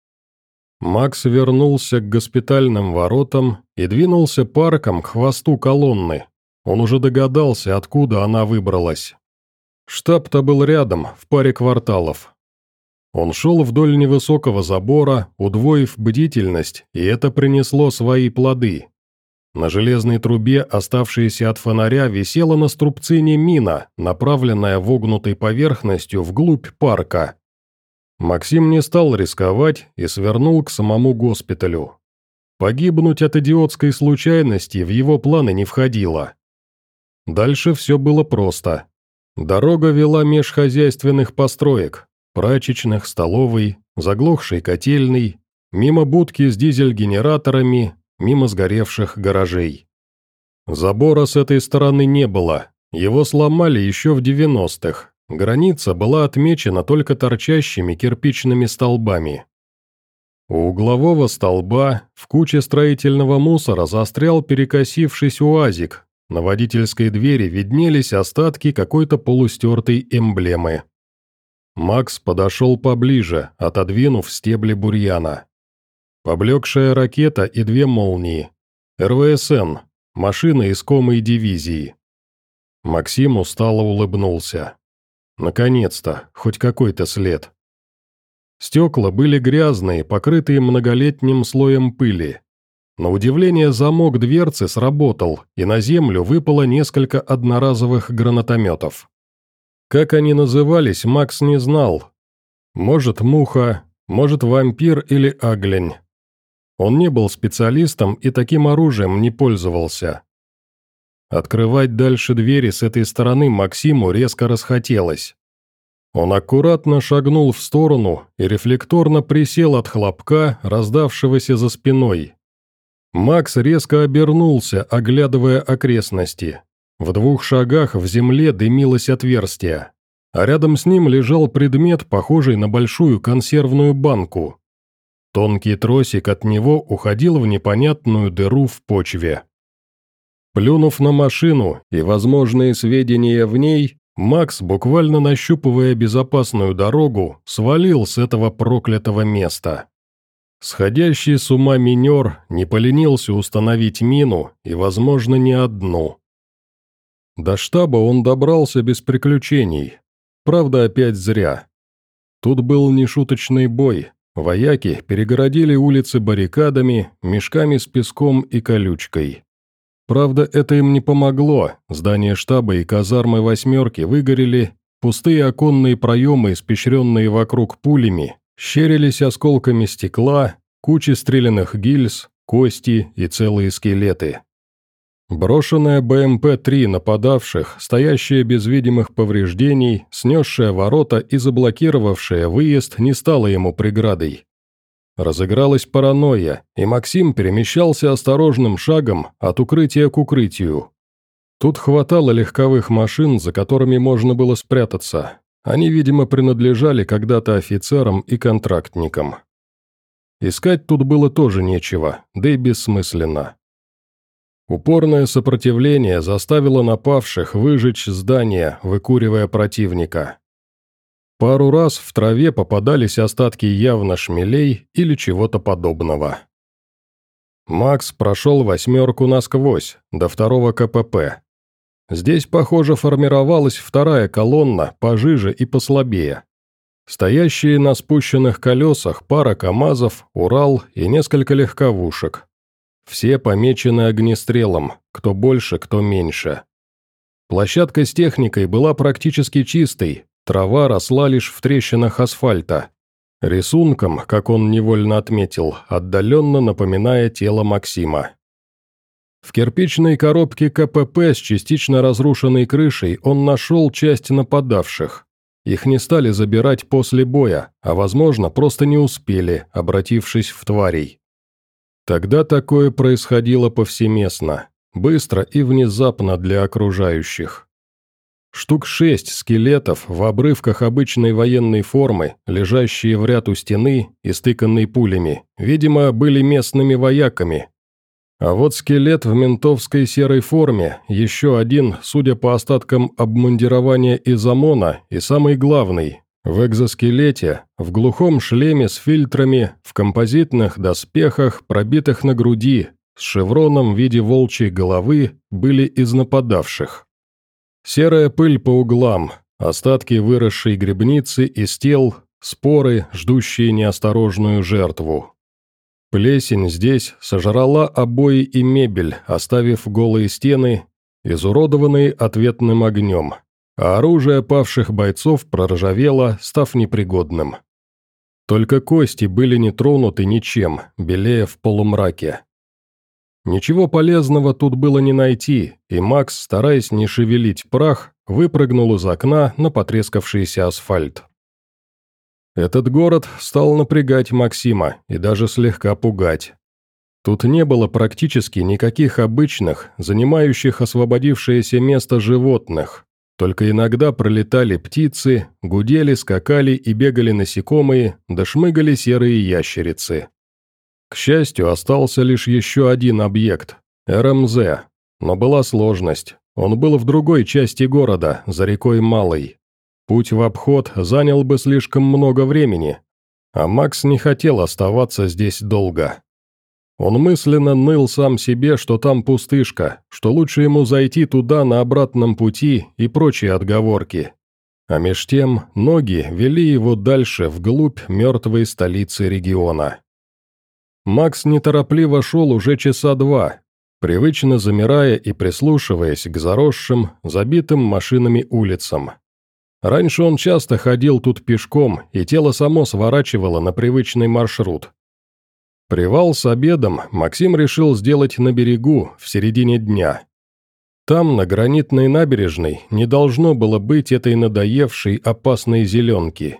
Макс вернулся к госпитальным воротам и двинулся парком к хвосту колонны. Он уже догадался, откуда она выбралась. Штаб-то был рядом, в паре кварталов. Он шел вдоль невысокого забора, удвоив бдительность, и это принесло свои плоды. На железной трубе, оставшейся от фонаря, висела на струбцине мина, направленная вогнутой поверхностью вглубь парка. Максим не стал рисковать и свернул к самому госпиталю. Погибнуть от идиотской случайности в его планы не входило. Дальше все было просто. Дорога вела меж хозяйственных построек, прачечных, столовой, заглохшей котельной, мимо будки с дизель-генераторами, мимо сгоревших гаражей. Забора с этой стороны не было, его сломали еще в девяностых, граница была отмечена только торчащими кирпичными столбами. У углового столба в куче строительного мусора застрял перекосившись уазик, на водительской двери виднелись остатки какой-то полустертой эмблемы. Макс подошел поближе, отодвинув стебли бурьяна. Поблекшая ракета и две молнии. эр вэ эс эн, машина искомой дивизии. Максим устало улыбнулся. Наконец-то, хоть какой-то след. Стекла были грязные, покрытые многолетним слоем пыли. На удивление замок дверцы сработал, и на землю выпало несколько одноразовых гранатометов. Как они назывались, Макс не знал. Может, муха, может, вампир или оглень. Он не был специалистом и таким оружием не пользовался, Открывать дальше двери с этой стороны Максиму резко расхотелось. Он аккуратно шагнул в сторону и рефлекторно присел от хлопка, раздавшегося за спиной. Макс резко обернулся, оглядывая окрестности. В двух шагах в земле дымилось отверстие, а рядом с ним лежал предмет, похожий на большую консервную банку. Тонкий тросик от него уходил в непонятную дыру в почве. Плюнув на машину и возможные сведения в ней, Макс, буквально нащупывая безопасную дорогу, свалил с этого проклятого места. Сходящий с ума минер не поленился установить мину и, возможно, не одну. До штаба он добрался без приключений. Правда, опять зря. Тут был нешуточный бой. Вояки перегородили улицы баррикадами, мешками с песком и колючкой. Правда, это им не помогло, здание штаба и казармы «восьмерки» выгорели, пустые оконные проемы, испещренные вокруг пулями, щерились осколками стекла, кучи стрелянных гильз, кости и целые скелеты. Брошенная бэ эм пэ три нападавших, стоящая без видимых повреждений, снесшая ворота и заблокировавшая выезд, не стала ему преградой. Разыгралась паранойя, и Максим перемещался осторожным шагом от укрытия к укрытию. Тут хватало легковых машин, за которыми можно было спрятаться. Они, видимо, принадлежали когда-то офицерам и контрактникам. Искать тут было тоже нечего, да и бессмысленно. Упорное сопротивление заставило напавших выжечь здание, выкуривая противника. Пару раз в траве попадались остатки явно шмелей или чего-то подобного. Макс прошел «восьмерку» насквозь, до второго ка пэ пэ. Здесь, похоже, формировалась вторая колонна, пожиже и послабее. Стоящие на спущенных колесах пара КАМАЗов, Урал и несколько легковушек. Все помечены огнестрелом, кто больше, кто меньше. Площадка с техникой была практически чистой, трава росла лишь в трещинах асфальта. Рисунком, как он невольно отметил, отдаленно напоминая тело Максима. В кирпичной коробке ка пэ пэ с частично разрушенной крышей он нашел часть нападавших. Их не стали забирать после боя, а, возможно, просто не успели, обратившись в тварей. Тогда такое происходило повсеместно, быстро и внезапно для окружающих. Штук шесть скелетов в обрывках обычной военной формы, лежащие в ряд у стены и стыканные пулями, видимо, были местными вояками. А вот скелет в ментовской серой форме, еще один, судя по остаткам обмундирования из ОМОНа, и самый главный, в экзоскелете, в глухом шлеме с фильтрами, в композитных доспехах, пробитых на груди, с шевроном в виде волчьей головы, были из нападавших. Серая пыль по углам, остатки выросшей грибницы из тел, споры, ждущие неосторожную жертву. Плесень здесь сожрала обои и мебель, оставив голые стены, изуродованные ответным огнем, а оружие павших бойцов проржавело, став непригодным. Только кости были не тронуты ничем, белея в полумраке. Ничего полезного тут было не найти, и Макс, стараясь не шевелить прах, выпрыгнул из окна на потрескавшийся асфальт. Этот город стал напрягать Максима и даже слегка пугать. Тут не было практически никаких обычных, занимающих освободившееся место животных, только иногда пролетали птицы, гудели, скакали и бегали насекомые, да шмыгали серые ящерицы. К счастью, остался лишь еще один объект – эр эм зэ, но была сложность, он был в другой части города, за рекой Малой. Путь в обход занял бы слишком много времени, а Макс не хотел оставаться здесь долго. Он мысленно ныл сам себе, что там пустышка, что лучше ему зайти туда на обратном пути и прочие отговорки. А меж тем ноги вели его дальше, вглубь мертвой столицы региона. Макс неторопливо шел уже часа два, привычно замирая и прислушиваясь к заросшим, забитым машинами улицам. Раньше он часто ходил тут пешком, и тело само сворачивало на привычный маршрут. Привал с обедом Максим решил сделать на берегу, в середине дня. Там, на гранитной набережной, не должно было быть этой надоевшей опасной зеленки.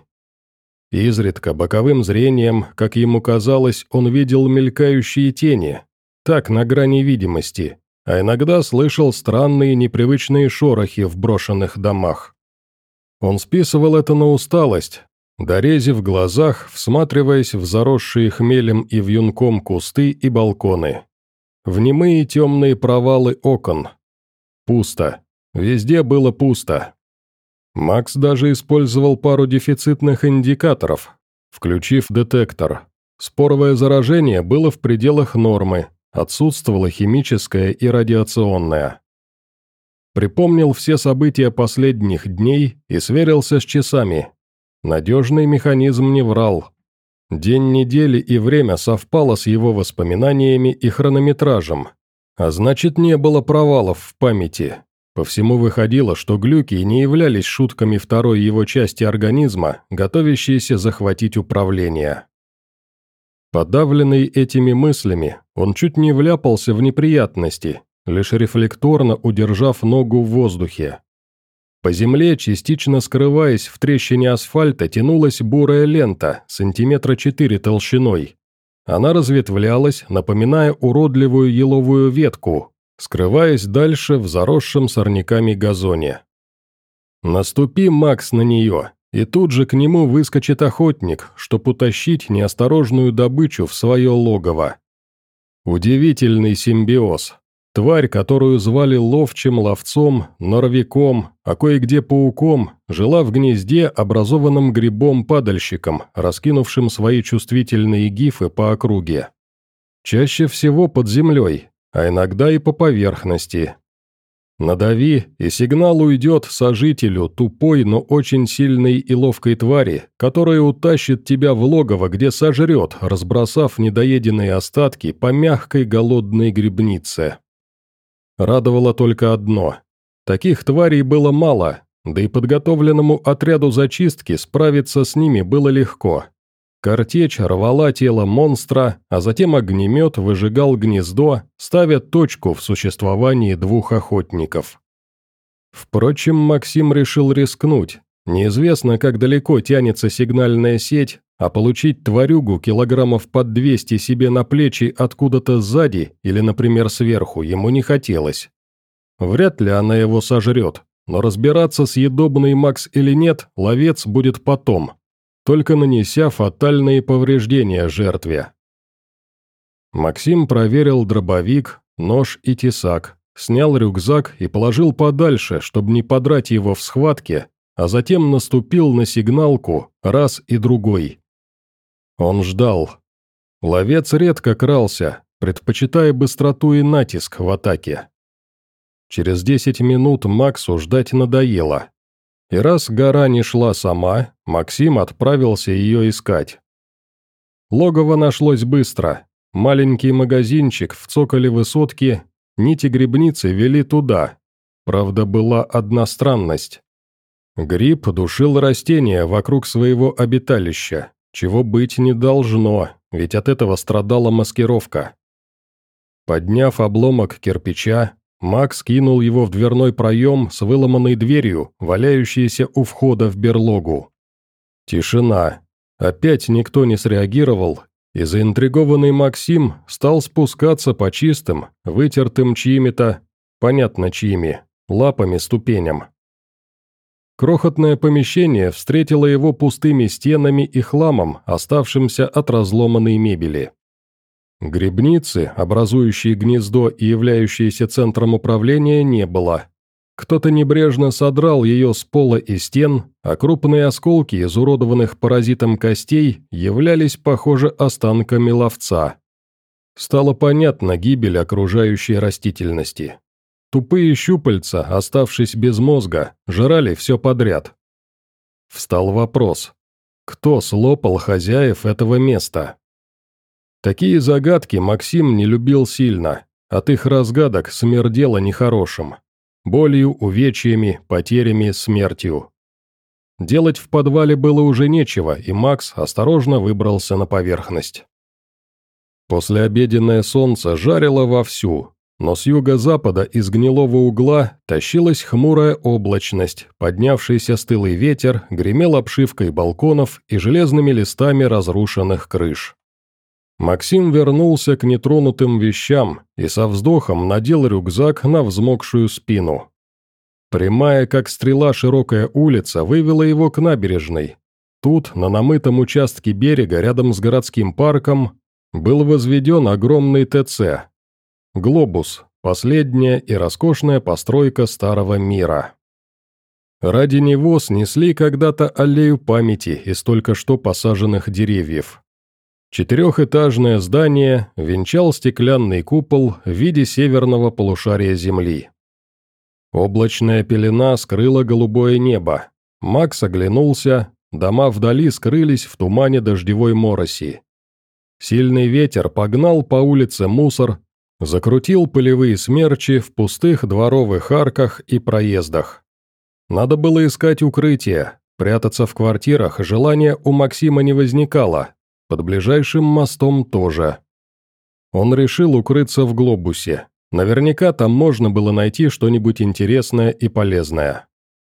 Изредка боковым зрением, как ему казалось, он видел мелькающие тени, так на грани видимости, а иногда слышал странные непривычные шорохи в брошенных домах. Он списывал это на усталость, дорези в глазах, всматриваясь в заросшие хмелем и вьюнком кусты и балконы. В немые темные провалы окон. Пусто. Везде было пусто. Макс даже использовал пару дефицитных индикаторов, включив детектор. Споровое заражение было в пределах нормы, отсутствовало химическое и радиационное. Припомнил все события последних дней и сверился с часами. Надежный механизм не врал. День недели и время совпало с его воспоминаниями и хронометражем. А значит, не было провалов в памяти. По всему выходило, что глюки не являлись шутками второй его части организма, готовящейся захватить управление. Подавленный этими мыслями, он чуть не вляпался в неприятности, лишь рефлекторно удержав ногу в воздухе. По земле, частично скрываясь в трещине асфальта, тянулась бурая лента, сантиметра четыре толщиной. Она разветвлялась, напоминая уродливую еловую ветку, скрываясь дальше в заросшем сорняками газоне. Наступи, Макс, на нее, и тут же к нему выскочит охотник, чтоб утащить неосторожную добычу в свое логово. Удивительный симбиоз. Тварь, которую звали ловчим, ловцом, норовиком, а кое-где пауком, жила в гнезде, образованном грибом-падальщиком, раскинувшим свои чувствительные гифы по округе. Чаще всего под землей, а иногда и по поверхности. Надави, и сигнал уйдет сожителю тупой, но очень сильной и ловкой твари, которая утащит тебя в логово, где сожрет, разбросав недоеденные остатки по мягкой голодной грибнице. Радовало только одно. Таких тварей было мало, да и подготовленному отряду зачистки справиться с ними было легко. Картечь рвала тело монстра, а затем огнемет выжигал гнездо, ставя точку в существовании двух охотников. Впрочем, Максим решил рискнуть. Неизвестно, как далеко тянется сигнальная сеть, а получить тварюгу килограммов под двести себе на плечи откуда-то сзади или, например, сверху ему не хотелось. Вряд ли она его сожрет, но разбираться, съедобный Макс или нет, ловец будет потом, только нанеся фатальные повреждения жертве. Максим проверил дробовик, нож и тесак, снял рюкзак и положил подальше, чтобы не подрать его в схватке, а затем наступил на сигналку раз и другой. Он ждал. Ловец редко крался, предпочитая быстроту и натиск в атаке. Через десять минут Максу ждать надоело. И раз гора не шла сама, Максим отправился ее искать. Логово нашлось быстро. Маленький магазинчик в цоколе высотки, нити грибницы вели туда. Правда, была одна странность. Гриб душил растения вокруг своего обиталища, чего быть не должно, ведь от этого страдала маскировка. Подняв обломок кирпича, Макс кинул его в дверной проем с выломанной дверью, валяющейся у входа в берлогу. Тишина. Опять никто не среагировал, и заинтригованный Максим стал спускаться по чистым, вытертым чьими-то, понятно чьими, лапами ступеням. Крохотное помещение встретило его пустыми стенами и хламом, оставшимся от разломанной мебели. Грибницы, образующей гнездо и являющейся центром управления, не было. Кто-то небрежно содрал ее с пола и стен, а крупные осколки изуродованных паразитом костей являлись, похоже, останками ловца. Стало понятно гибель окружающей растительности. Тупые щупальца, оставшись без мозга, жрали все подряд. Встал вопрос: кто слопал хозяев этого места? Такие загадки Максим не любил сильно, от их разгадок смердело нехорошим. Болью, увечьями, потерями, смертью. Делать в подвале было уже нечего, и Макс осторожно выбрался на поверхность. Послеобеденное солнце жарило вовсю, но с юго-запада из гнилого угла тащилась хмурая облачность, поднявшийся стылый ветер гремел обшивкой балконов и железными листами разрушенных крыш. Максим вернулся к нетронутым вещам и со вздохом надел рюкзак на взмокшую спину. Прямая, как стрела, широкая улица вывела его к набережной. Тут, на намытом участке берега, рядом с городским парком, был возведен огромный ТЦ. «Глобус» – последняя и роскошная постройка старого мира. Ради него снесли когда-то аллею памяти из только что посаженных деревьев. Четырехэтажное здание венчал стеклянный купол в виде северного полушария Земли. Облачная пелена скрыла голубое небо. Макс оглянулся, дома вдали скрылись в тумане дождевой мороси. Сильный ветер погнал по улице мусор, закрутил пылевые смерчи в пустых дворовых арках и проездах. Надо было искать укрытие, прятаться в квартирах желания у Максима не возникало. Под ближайшим мостом тоже. Он решил укрыться в глобусе. Наверняка там можно было найти что-нибудь интересное и полезное.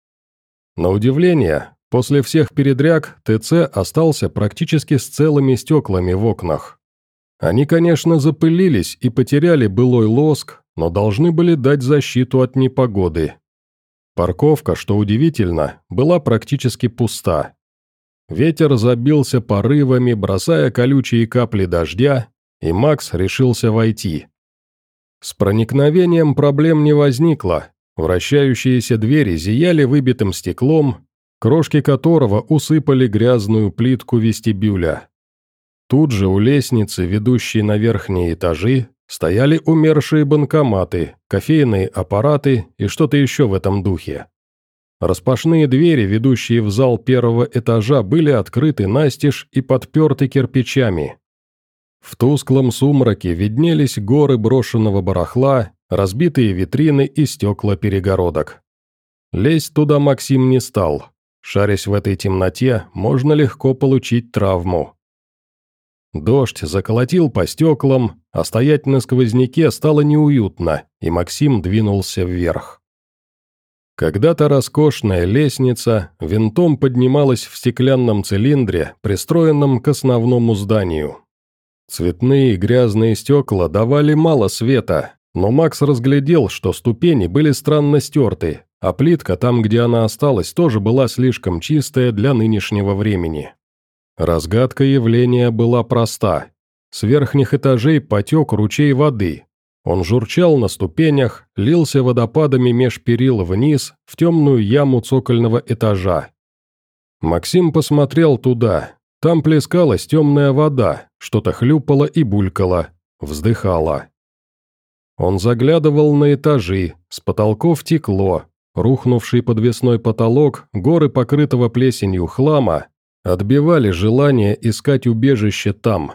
На удивление, после всех передряг ТЦ остался практически с целыми стеклами в окнах. Они, конечно, запылились и потеряли былой лоск, но должны были дать защиту от непогоды. Парковка, что удивительно, была практически пуста. Ветер забился порывами, бросая колючие капли дождя, и Макс решился войти. С проникновением проблем не возникло, вращающиеся двери зияли выбитым стеклом, крошки которого усыпали грязную плитку вестибюля. Тут же у лестницы, ведущей на верхние этажи, стояли умершие банкоматы, кофейные аппараты и что-то еще в этом духе. Распашные двери, ведущие в зал первого этажа, были открыты настежь и подперты кирпичами. В тусклом сумраке виднелись горы брошенного барахла, разбитые витрины и стекла перегородок. Лезть туда Максим не стал. Шарясь в этой темноте, можно легко получить травму. Дождь заколотил по стеклам, а стоять на сквозняке стало неуютно, и Максим двинулся вверх. Когда-то роскошная лестница винтом поднималась в стеклянном цилиндре, пристроенном к основному зданию. Цветные грязные стекла давали мало света, но Макс разглядел, что ступени были странно стерты, а плитка там, где она осталась, тоже была слишком чистая для нынешнего времени. Разгадка явления была проста. С верхних этажей потек ручей воды. Он журчал на ступенях, лился водопадами меж перил вниз, в темную яму цокольного этажа. Максим посмотрел туда. Там плескалась темная вода, что-то хлюпало и булькало, вздыхало. Он заглядывал на этажи, с потолков текло, рухнувший подвесной потолок, горы покрытого плесенью хлама, отбивали желание искать убежище там.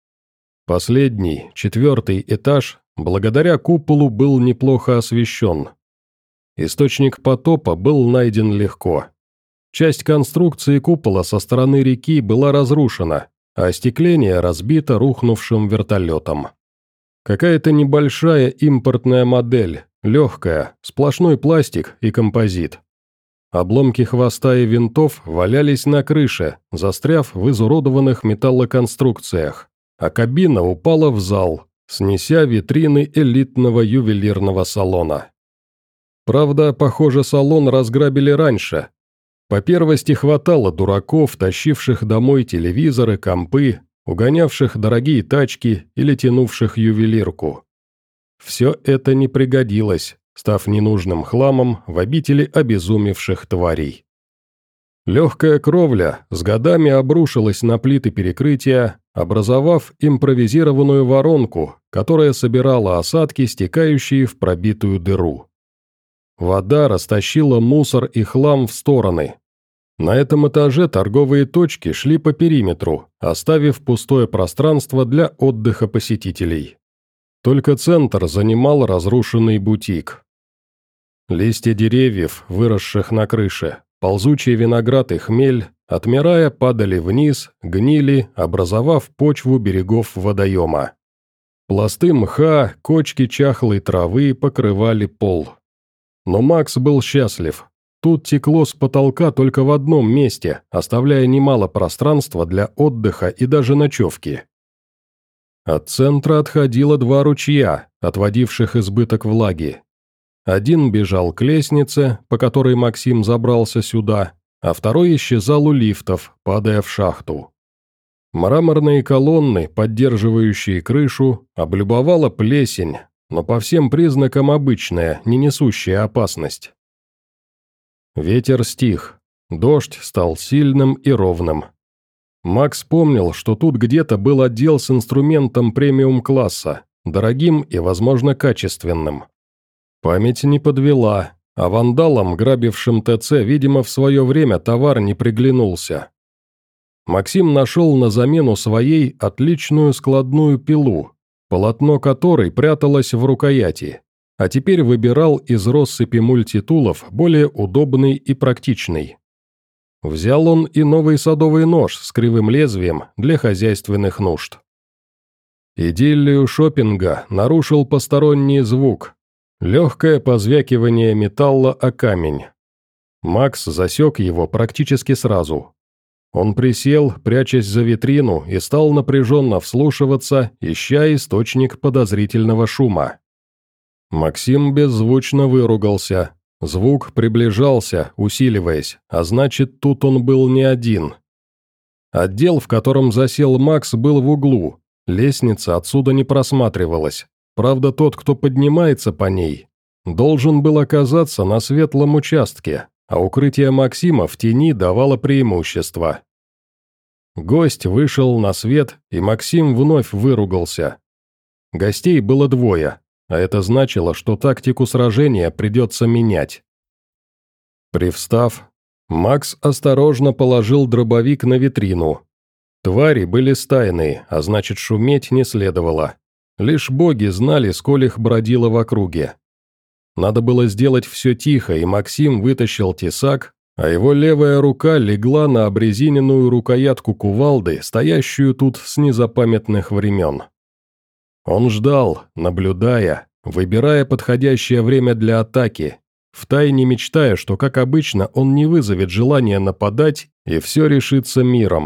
Последний, четвертый этаж, благодаря куполу, был неплохо освещен. Источник потопа был найден легко. Часть конструкции купола со стороны реки была разрушена, а остекление разбито рухнувшим вертолетом. Какая-то небольшая импортная модель, легкая, сплошной пластик и композит. Обломки хвоста и винтов валялись на крыше, застряв в изуродованных металлоконструкциях, а кабина упала в зал, снеся витрины элитного ювелирного салона. Правда, похоже, салон разграбили раньше. По первости хватало дураков, тащивших домой телевизоры, компы, угонявших дорогие тачки или тянувших ювелирку. Все это не пригодилось, став ненужным хламом в обители обезумевших тварей. Легкая кровля с годами обрушилась на плиты перекрытия, образовав импровизированную воронку, которая собирала осадки, стекающие в пробитую дыру. Вода растащила мусор и хлам в стороны. На этом этаже торговые точки шли по периметру, оставив пустое пространство для отдыха посетителей. Только центр занимал разрушенный бутик. Листья деревьев, выросших на крыше, ползучий виноград и хмель, отмирая, падали вниз, гнили, образовав почву берегов водоема. Пласты мха, кочки чахлой травы покрывали пол. Но Макс был счастлив. Тут текло с потолка только в одном месте, оставляя немало пространства для отдыха и даже ночевки. От центра отходило два ручья, отводивших избыток влаги. Один бежал к лестнице, по которой Максим забрался сюда, а второй исчезал у лифтов, падая в шахту. Мраморные колонны, поддерживающие крышу, облюбовала плесень, но по всем признакам обычная, не несущая опасность. Ветер стих, дождь стал сильным и ровным. Макс помнил, что тут где-то был отдел с инструментом премиум-класса, дорогим и, возможно, качественным. Память не подвела, а вандалам, грабившим ТЦ, видимо, в свое время товар не приглянулся. Максим нашел на замену своей отличную складную пилу, полотно которой пряталось в рукояти, а теперь выбирал из россыпи мультитулов более удобный и практичный. Взял он и новый садовый нож с кривым лезвием для хозяйственных нужд. Идиллию шопинга нарушил посторонний звук, легкое позвякивание металла о камень. Макс засек его практически сразу. Он присел, прячась за витрину, и стал напряженно вслушиваться, ища источник подозрительного шума. Максим беззвучно выругался. Звук приближался, усиливаясь, а значит, тут он был не один. Отдел, в котором засел Макс, был в углу. Лестница отсюда не просматривалась. Правда, тот, кто поднимается по ней, должен был оказаться на светлом участке, а укрытие Максима в тени давало преимущество. Гость вышел на свет, и Максим вновь выругался. Гостей было двое, а это значило, что тактику сражения придется менять. Привстав, Макс осторожно положил дробовик на витрину. Твари были стайные, а значит, шуметь не следовало. Лишь боги знали, сколь их бродило в округе. Надо было сделать все тихо, и Максим вытащил тесак, а его левая рука легла на обрезиненную рукоятку кувалды, стоящую тут с незапамятных времен. Он ждал, наблюдая, выбирая подходящее время для атаки, втайне мечтая, что, как обычно, он не вызовет желания нападать, и все решится миром.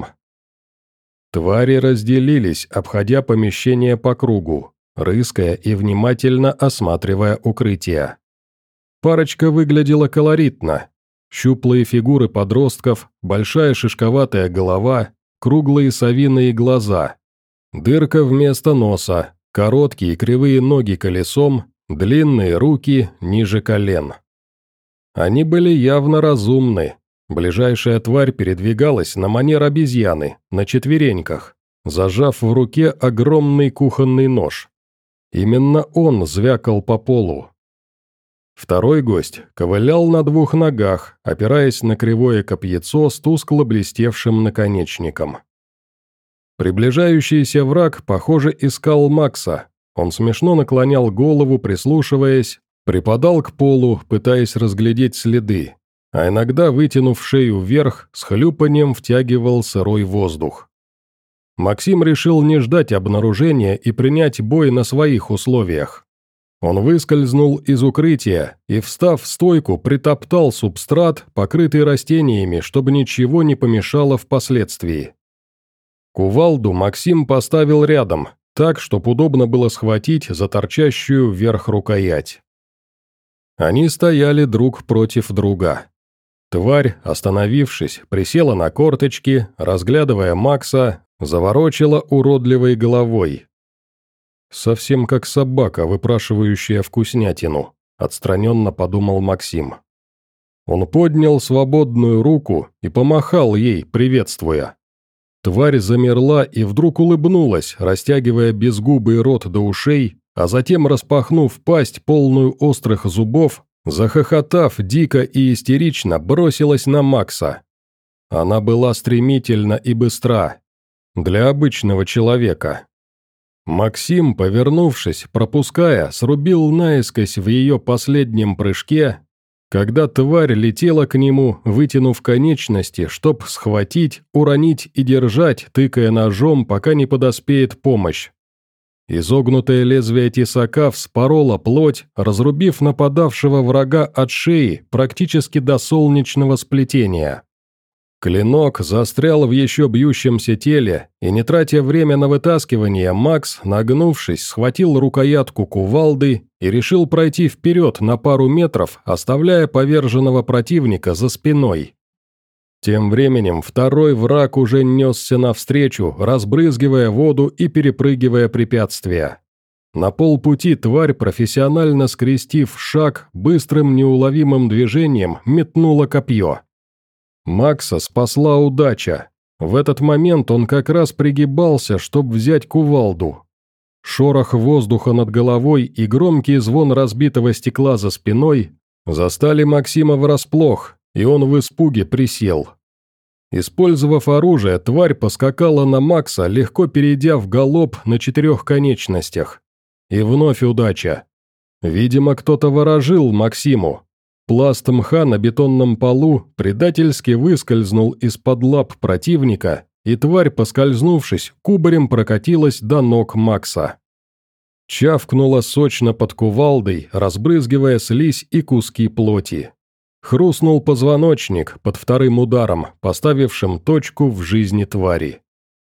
Твари разделились, обходя помещение по кругу, рыская и внимательно осматривая укрытия. Парочка выглядела колоритно. Щуплые фигуры подростков, большая шишковатая голова, круглые совиные глаза, дырка вместо носа, короткие кривые ноги колесом, длинные руки ниже колен. Они были явно разумны. Ближайшая тварь передвигалась на манер обезьяны, на четвереньках, зажав в руке огромный кухонный нож. Именно он звякал по полу. Второй гость ковылял на двух ногах, опираясь на кривое копьецо с тускло блестевшим наконечником. Приближающийся враг, похоже, искал Макса. Он смешно наклонял голову, прислушиваясь, припадал к полу, пытаясь разглядеть следы, а иногда, вытянув шею вверх, с хлюпанием втягивал сырой воздух. Максим решил не ждать обнаружения и принять бой на своих условиях. Он выскользнул из укрытия и, встав в стойку, притоптал субстрат, покрытый растениями, чтобы ничего не помешало впоследствии. Кувалду Максим поставил рядом, так, чтобы удобно было схватить за торчащую вверх рукоять. Они стояли друг против друга. Тварь, остановившись, присела на корточки, разглядывая Макса, заворочила уродливой головой. «Совсем как собака, выпрашивающая вкуснятину», — отстраненно подумал Максим. Он поднял свободную руку и помахал ей, приветствуя. Тварь замерла и вдруг улыбнулась, растягивая безгубый рот до ушей, а затем, распахнув пасть, полную острых зубов, захохотав дико и истерично, бросилась на Макса. Она была стремительна и быстра. Для обычного человека. Максим, повернувшись, пропуская, срубил наискось в ее последнем прыжке, когда тварь летела к нему, вытянув конечности, чтоб схватить, уронить и держать, тыкая ножом, пока не подоспеет помощь. Изогнутое лезвие тесака вспороло плоть, разрубив нападавшего врага от шеи практически до солнечного сплетения. Клинок застрял в еще бьющемся теле, и, не тратя время на вытаскивание, Макс, нагнувшись, схватил рукоятку кувалды и решил пройти вперед на пару метров, оставляя поверженного противника за спиной. Тем временем второй враг уже несся навстречу, разбрызгивая воду и перепрыгивая препятствия. На полпути тварь, профессионально скрестив шаг, быстрым неуловимым движением метнула копье. Макса спасла удача. В этот момент он как раз пригибался, чтобы взять кувалду. Шорох воздуха над головой и громкий звон разбитого стекла за спиной застали Максима врасплох, и он в испуге присел. Использовав оружие, тварь поскакала на Макса, легко перейдя в галоп на четырех конечностях. И вновь удача. Видимо, кто-то ворожил Максиму. Пласт мха на бетонном полу предательски выскользнул из-под лап противника, и тварь, поскользнувшись, кубарем прокатилась до ног Макса. Чавкнула сочно под кувалдой, разбрызгивая слизь и куски плоти. Хрустнул позвоночник под вторым ударом, поставившим точку в жизни твари.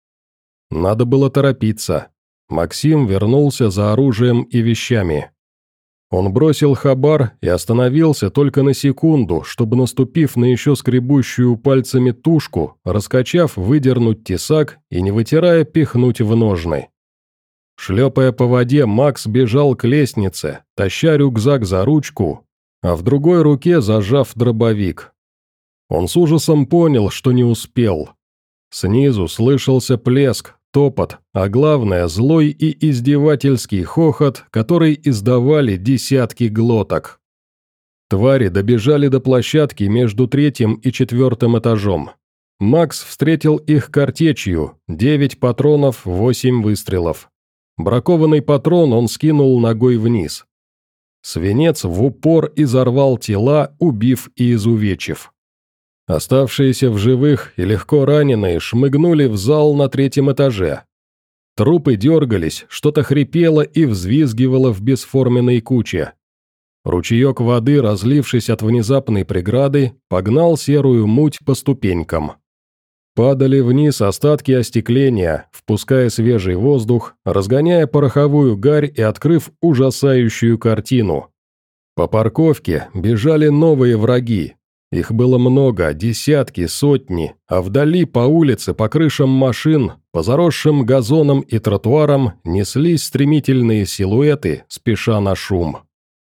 Надо было торопиться. Максим вернулся за оружием и вещами. Он бросил хабар и остановился только на секунду, чтобы, наступив на еще скребущую пальцами тушку, раскачав, выдернуть тесак и, не вытирая, пихнуть в ножны. Шлепая по воде, Макс бежал к лестнице, таща рюкзак за ручку, а в другой руке зажав дробовик. Он с ужасом понял, что не успел. Снизу слышался плеск, топот, а главное, злой и издевательский хохот, который издавали десятки глоток. Твари добежали до площадки между третьим и четвертым этажом. Макс встретил их картечью, девять патронов, восемь выстрелов. Бракованный патрон он скинул ногой вниз. Свинец в упор изорвал тела, убив и изувечив. Оставшиеся в живых и легко раненые шмыгнули в зал на третьем этаже. Трупы дергались, что-то хрипело и взвизгивало в бесформенной куче. Ручеек воды, разлившись от внезапной преграды, погнал серую муть по ступенькам. Падали вниз остатки остекления, впуская свежий воздух, разгоняя пороховую гарь и открыв ужасающую картину. По парковке бежали новые враги. Их было много, десятки, сотни, а вдали по улице, по крышам машин, по заросшим газонам и тротуарам неслись стремительные силуэты, спеша на шум.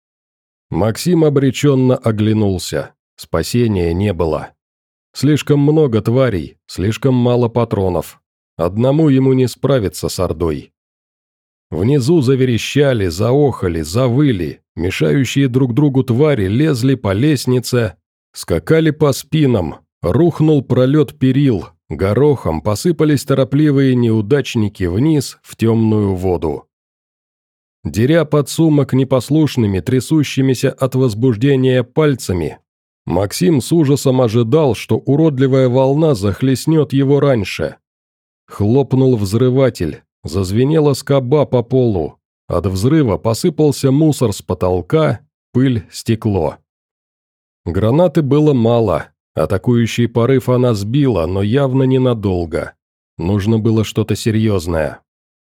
Максим обреченно оглянулся. Спасения не было. Слишком много тварей, слишком мало патронов. Одному ему не справиться с ордой. Внизу заверещали, заохали, завыли, мешающие друг другу твари лезли по лестнице, скакали по спинам, рухнул пролет перил, горохом посыпались торопливые неудачники вниз в темную воду. Деря подсумок непослушными, трясущимися от возбуждения пальцами, Максим с ужасом ожидал, что уродливая волна захлестнет его раньше. Хлопнул взрыватель, зазвенела скоба по полу, от взрыва посыпался мусор с потолка, пыль, стекло. Гранаты было мало, атакующий порыв она сбила, но явно ненадолго. Нужно было что-то серьезное.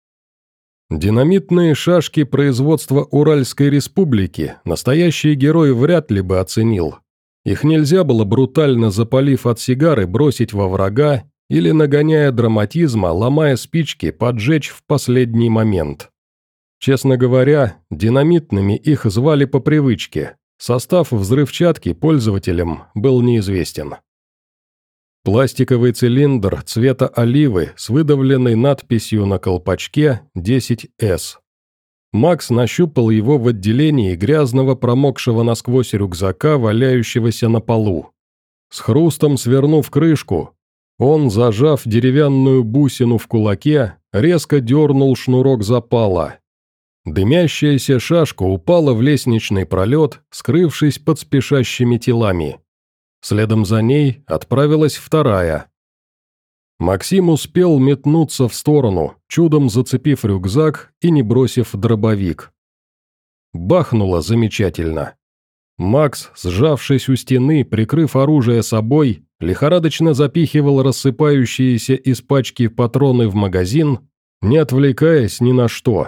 Динамитные шашки производства Уральской Республики настоящий герой вряд ли бы оценил. Их нельзя было, брутально запалив от сигары, бросить во врага или, нагоняя драматизма, ломая спички, поджечь в последний момент. Честно говоря, динамитными их звали по привычке. Состав взрывчатки пользователям был неизвестен. Пластиковый цилиндр цвета оливы с выдавленной надписью на колпачке десять эс. Макс нащупал его в отделении грязного промокшего насквозь рюкзака, валяющегося на полу. С хрустом свернув крышку, он, зажав деревянную бусину в кулаке, резко дернул шнурок запала. Дымящаяся шашка упала в лестничный пролет, скрывшись под спешащими телами. Следом за ней отправилась вторая. Максим успел метнуться в сторону, чудом зацепив рюкзак и не бросив дробовик. Бахнуло замечательно. Макс, сжавшись у стены, прикрыв оружие собой, лихорадочно запихивал рассыпающиеся из пачки патроны в магазин, не отвлекаясь ни на что.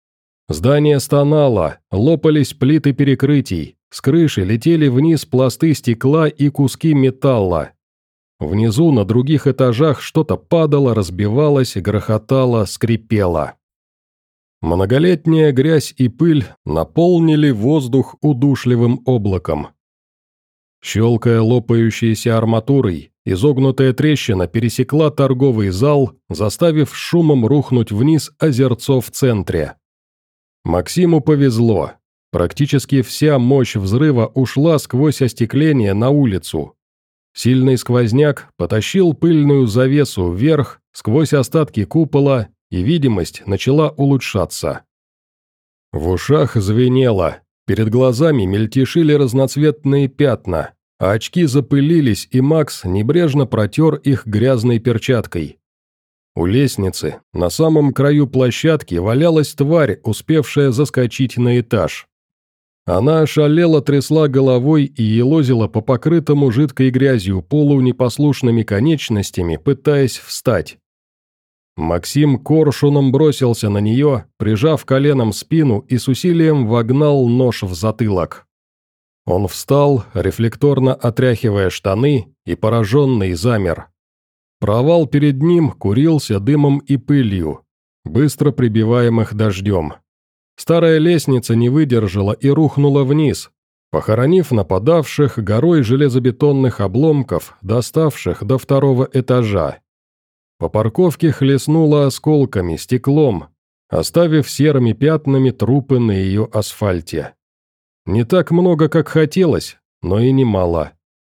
Здание стонало, лопались плиты перекрытий, с крыши летели вниз пласты стекла и куски металла. Внизу, на других этажах, что-то падало, разбивалось, грохотало, скрипело. Многолетняя грязь и пыль наполнили воздух удушливым облаком. Щелкая лопающейся арматурой, изогнутая трещина пересекла торговый зал, заставив шумом рухнуть вниз озерцо в центре. Максиму повезло. Практически вся мощь взрыва ушла сквозь остекление на улицу. Сильный сквозняк потащил пыльную завесу вверх, сквозь остатки купола, и видимость начала улучшаться. В ушах звенело, перед глазами мельтешили разноцветные пятна, а очки запылились, и Макс небрежно протер их грязной перчаткой. У лестницы, на самом краю площадки, валялась тварь, успевшая заскочить на этаж. Она ошалело трясла головой и елозила по покрытому жидкой грязью полу непослушными конечностями, пытаясь встать. Максим коршуном бросился на нее, прижав коленом спину и с усилием вогнал нож в затылок. Он встал, рефлекторно отряхивая штаны, и пораженный замер. Провал перед ним курился дымом и пылью, быстро прибиваемых дождем. Старая лестница не выдержала и рухнула вниз, похоронив нападавших горой железобетонных обломков, доставших до второго этажа. По парковке хлестнуло осколками, стеклом, оставив серыми пятнами трупы на ее асфальте. Не так много, как хотелось, но и немало.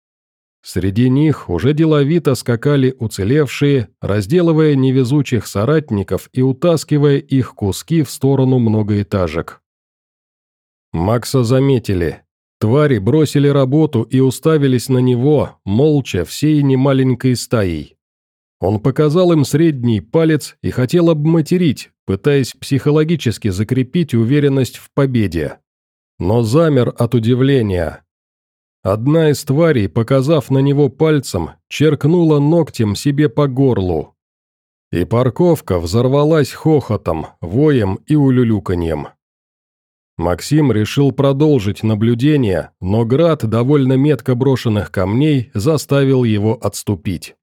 Среди них уже деловито скакали уцелевшие, разделывая невезучих соратников и утаскивая их куски в сторону многоэтажек. Макса заметили. Твари бросили работу и уставились на него, молча, всей немаленькой стаей. Он показал им средний палец и хотел обматерить, пытаясь психологически закрепить уверенность в победе. Но замер от удивления. Одна из тварей, показав на него пальцем, черкнула ногтем себе по горлу. И парковка взорвалась хохотом, воем и улюлюканьем. Максим решил продолжить наблюдение, но град довольно метко брошенных камней заставил его отступить.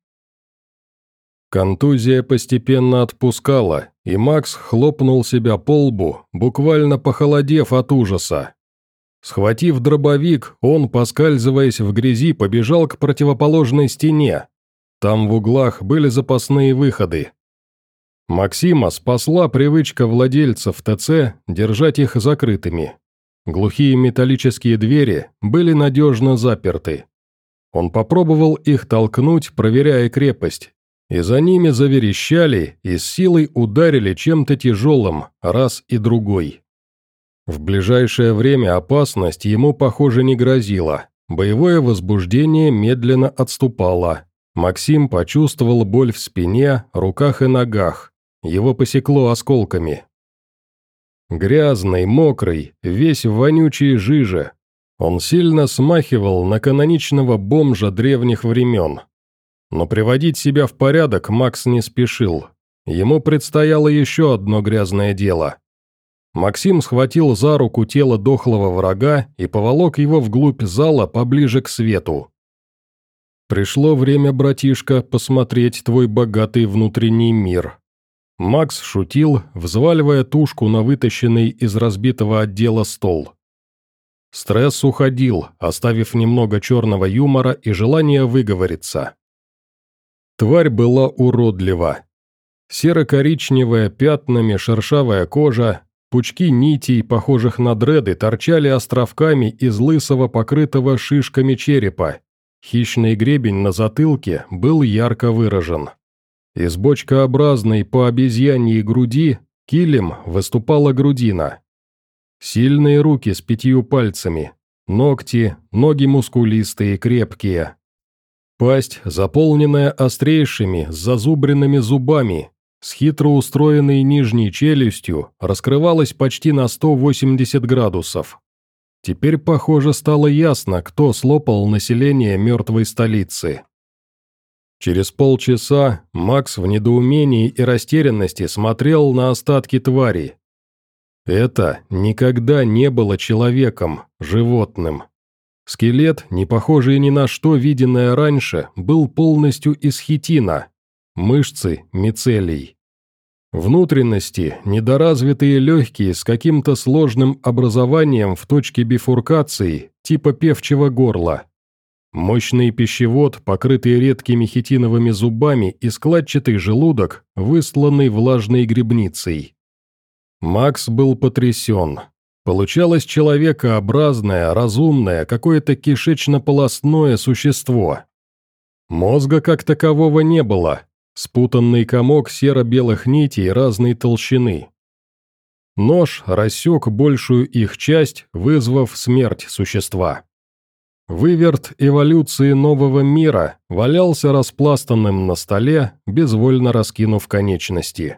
Контузия постепенно отпускала, и Макс хлопнул себя по лбу, буквально похолодев от ужаса. Схватив дробовик, он, поскальзываясь в грязи, побежал к противоположной стене. Там в углах были запасные выходы. Максима спасла привычка владельцев ТЦ держать их закрытыми. Глухие металлические двери были надежно заперты. Он попробовал их толкнуть, проверяя крепость, и за ними заверещали и с силой ударили чем-то тяжелым, раз и другой. В ближайшее время опасность ему, похоже, не грозила. Боевое возбуждение медленно отступало. Максим почувствовал боль в спине, руках и ногах. Его посекло осколками. Грязный, мокрый, весь в вонючей жиже. Он сильно смахивал на каноничного бомжа древних времен. Но приводить себя в порядок Макс не спешил. Ему предстояло еще одно грязное дело. Максим схватил за руку тело дохлого врага и поволок его вглубь зала поближе к свету. «Пришло время, братишка, посмотреть твой богатый внутренний мир». Макс шутил, взваливая тушку на вытащенный из разбитого отдела стол. Стресс уходил, оставив немного черного юмора и желание выговориться. Тварь была уродлива. Серо-коричневая, пятнами шершавая кожа, пучки нитей, похожих на дреды, торчали островками из лысого, покрытого шишками черепа. Хищный гребень на затылке был ярко выражен. Из бочкообразной по обезьяньей груди килем выступала грудина. Сильные руки с пятью пальцами, ногти, ноги мускулистые, крепкие. Пасть, заполненная острейшими, с зазубренными зубами, с хитро устроенной нижней челюстью, раскрывалась почти на сто восемьдесят градусов. Теперь, похоже, стало ясно, кто слопал население мертвой столицы. Через полчаса Макс в недоумении и растерянности смотрел на остатки твари. Это никогда не было человеком, животным. Скелет, не похожий ни на что виденное раньше, был полностью из хитина, мышцы – мицелий. Внутренности – недоразвитые легкие с каким-то сложным образованием в точке бифуркации, типа певчего горла. Мощный пищевод, покрытый редкими хитиновыми зубами, и складчатый желудок, высланный влажной грибницей. Макс был потрясен. Получалось человекообразное, разумное, какое-то кишечно-полостное существо. Мозга как такового не было. Спутанный комок серо-белых нитей разной толщины. Нож рассек большую их часть, вызвав смерть существа. Выверт эволюции нового мира валялся распластанным на столе, безвольно раскинув конечности.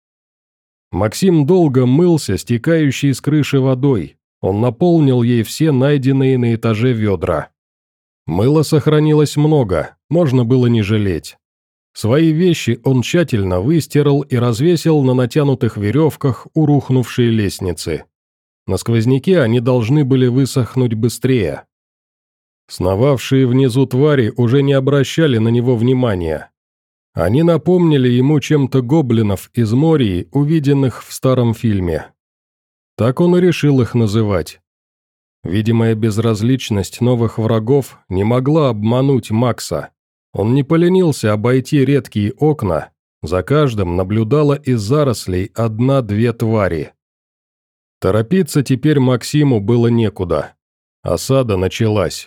Максим долго мылся стекающей с крыши водой. Он наполнил ей все найденные на этаже ведра. Мыла сохранилось много, можно было не жалеть. Свои вещи он тщательно выстирал и развесил на натянутых веревках у рухнувшей лестницы. На сквозняке они должны были высохнуть быстрее. Сновавшие внизу твари уже не обращали на него внимания. Они напомнили ему чем-то гоблинов из Мории, увиденных в старом фильме. Так он и решил их называть. Видимая безразличность новых врагов не могла обмануть Макса. Он не поленился обойти редкие окна, за каждым наблюдала из зарослей одна-две твари. Торопиться теперь Максиму было некуда. Осада началась.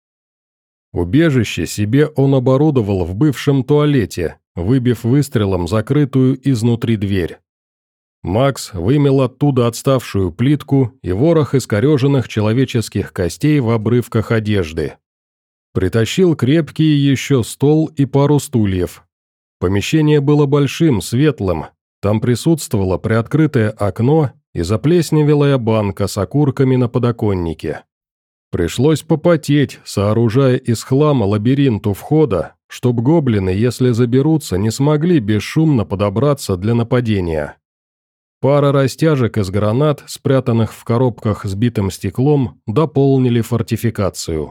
Убежище себе он оборудовал в бывшем туалете, выбив выстрелом закрытую изнутри дверь. Макс вымел оттуда отставшую плитку и ворох искореженных человеческих костей в обрывках одежды. Притащил крепкий еще стол и пару стульев. Помещение было большим, светлым, там присутствовало приоткрытое окно и заплесневелая банка с окурками на подоконнике. Пришлось попотеть, сооружая из хлама лабиринт у входа, чтоб гоблины, если заберутся, не смогли бесшумно подобраться для нападения. Пара растяжек из гранат, спрятанных в коробках с битым стеклом, дополнили фортификацию.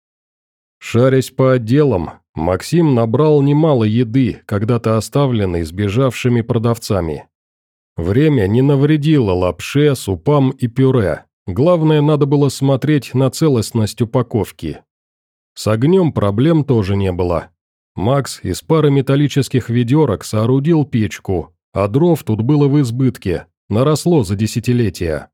Шарясь по отделам, Максим набрал немало еды, когда-то оставленной сбежавшими продавцами. Время не навредило лапше, супам и пюре. Главное, надо было смотреть на целостность упаковки. С огнем проблем тоже не было. Макс из пары металлических ведерок соорудил печку, а дров тут было в избытке, наросло за десятилетия.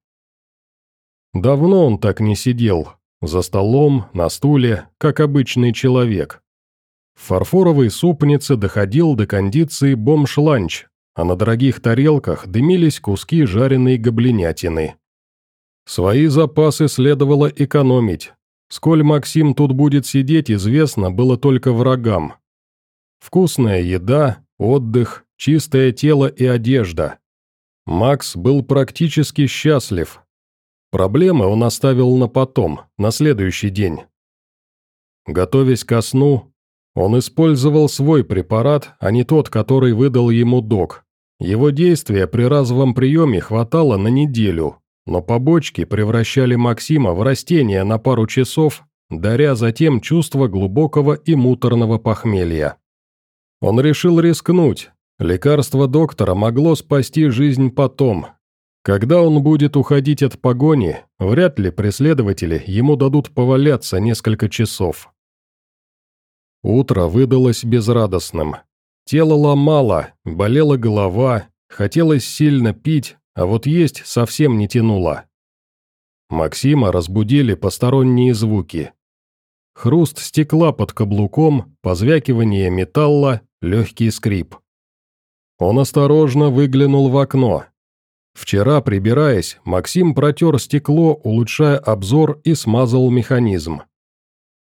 Давно он так не сидел, за столом, на стуле, как обычный человек. В фарфоровой супнице доходил до кондиции бомж-ланч, а на дорогих тарелках дымились куски жареной гоблинятины. Свои запасы следовало экономить. Сколь Максим тут будет сидеть, известно было только врагам. Вкусная еда, отдых, чистое тело и одежда. Макс был практически счастлив. Проблемы он оставил на потом, на следующий день. Готовясь ко сну, он использовал свой препарат, а не тот, который выдал ему док. Его действия при разовом приеме хватало на неделю, но побочки превращали Максима в растение на пару часов, даря затем чувство глубокого и муторного похмелья. Он решил рискнуть. Лекарство доктора могло спасти жизнь потом. Когда он будет уходить от погони, вряд ли преследователи ему дадут поваляться несколько часов. Утро выдалось безрадостным. Тело ломало, болела голова, хотелось сильно пить, а вот есть совсем не тянуло. Максима разбудили посторонние звуки. Хруст стекла под каблуком, позвякивание металла, легкий скрип. Он осторожно выглянул в окно. Вчера, прибираясь, Максим протер стекло, улучшая обзор, и смазал механизм.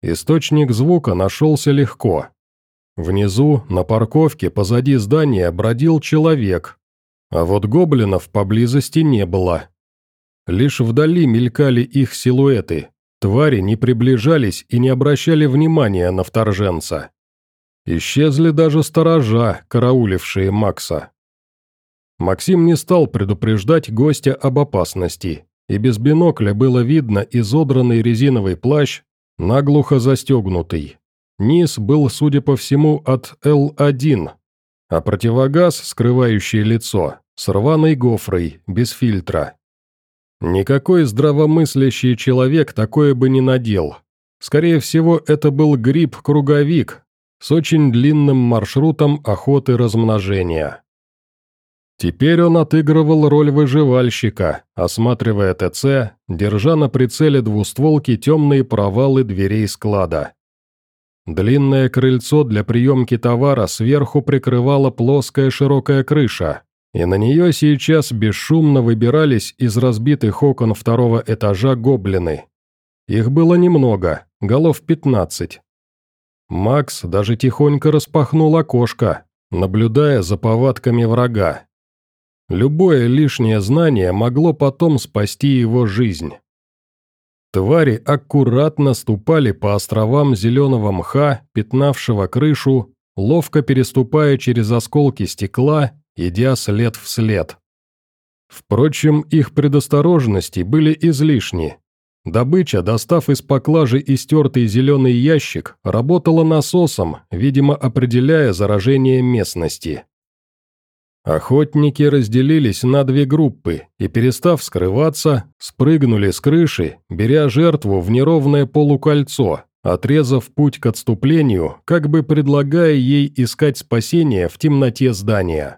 Источник звука нашелся легко. Внизу, на парковке позади здания, бродил человек, а вот гоблинов поблизости не было. Лишь вдали мелькали их силуэты, твари не приближались и не обращали внимания на вторженца. Исчезли даже сторожа, караулившие Макса. Максим не стал предупреждать гостя об опасности, и без бинокля было видно изодранный резиновый плащ, наглухо застегнутый. Низ был, судя по всему, от Эл один, а противогаз, скрывающий лицо, с рваной гофрой, без фильтра. Никакой здравомыслящий человек такое бы не надел. Скорее всего, это был гриб-круговик с очень длинным маршрутом охоты-размножения. Теперь он отыгрывал роль выживальщика, осматривая ТЦ, держа на прицеле двустволки темные провалы дверей склада. Длинное крыльцо для приемки товара сверху прикрывала плоская широкая крыша, и на нее сейчас бесшумно выбирались из разбитых окон второго этажа гоблины. Их было немного, голов пятнадцать. Макс даже тихонько распахнул окошко, наблюдая за повадками врага. Любое лишнее знание могло потом спасти его жизнь. Твари аккуратно ступали по островам зеленого мха, пятнавшего крышу, ловко переступая через осколки стекла, идя след в след. Впрочем, их предосторожности были излишни. Добыча, достав из поклажи истертый зеленый ящик, работала насосом, видимо, определяя заражение местности. Охотники разделились на две группы и, перестав скрываться, спрыгнули с крыши, беря жертву в неровное полукольцо, отрезав путь к отступлению, как бы предлагая ей искать спасение в темноте здания.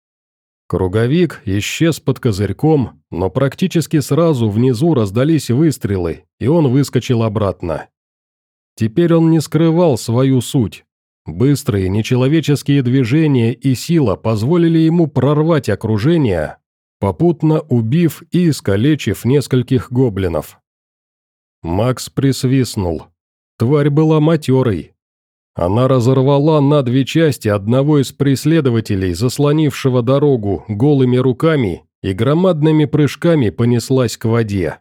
Круговик исчез под козырьком, но практически сразу внизу раздались выстрелы, и он выскочил обратно. Теперь он не скрывал свою суть. Быстрые нечеловеческие движения и сила позволили ему прорвать окружение, попутно убив и искалечив нескольких гоблинов. Макс присвистнул. Тварь была матерой. Она разорвала на две части одного из преследователей, заслонившего дорогу голыми руками, и громадными прыжками понеслась к воде.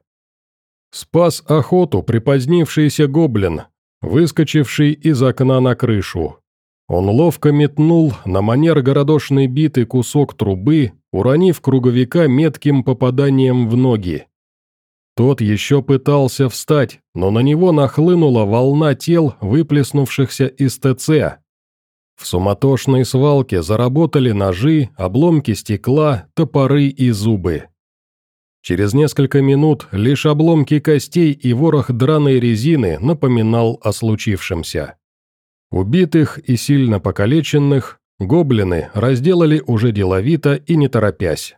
Спас охоту припозднившийся гоблин, выскочивший из окна на крышу. Он ловко метнул на манер городошной биты кусок трубы, уронив круговика метким попаданием в ноги. Тот еще пытался встать, но на него нахлынула волна тел, выплеснувшихся из ТЦ. В суматошной свалке заработали ножи, обломки стекла, топоры и зубы. Через несколько минут лишь обломки костей и ворох драной резины напоминал о случившемся. Убитых и сильно покалеченных гоблины разделали уже деловито и не торопясь.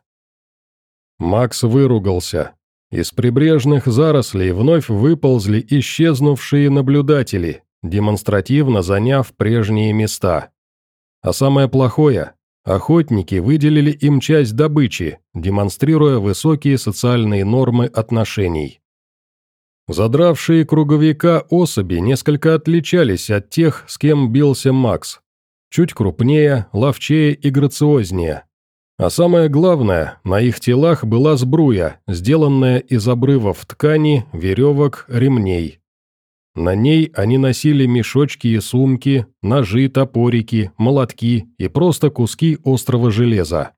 Макс выругался. Из прибрежных зарослей вновь выползли исчезнувшие наблюдатели, демонстративно заняв прежние места. А самое плохое – охотники выделили им часть добычи, демонстрируя высокие социальные нормы отношений. Задравшие круговика особи несколько отличались от тех, с кем бился Макс. Чуть крупнее, ловчее и грациознее. А самое главное, на их телах была сбруя, сделанная из обрывов ткани, веревок, ремней. На ней они носили мешочки и сумки, ножи, топорики, молотки и просто куски острого железа.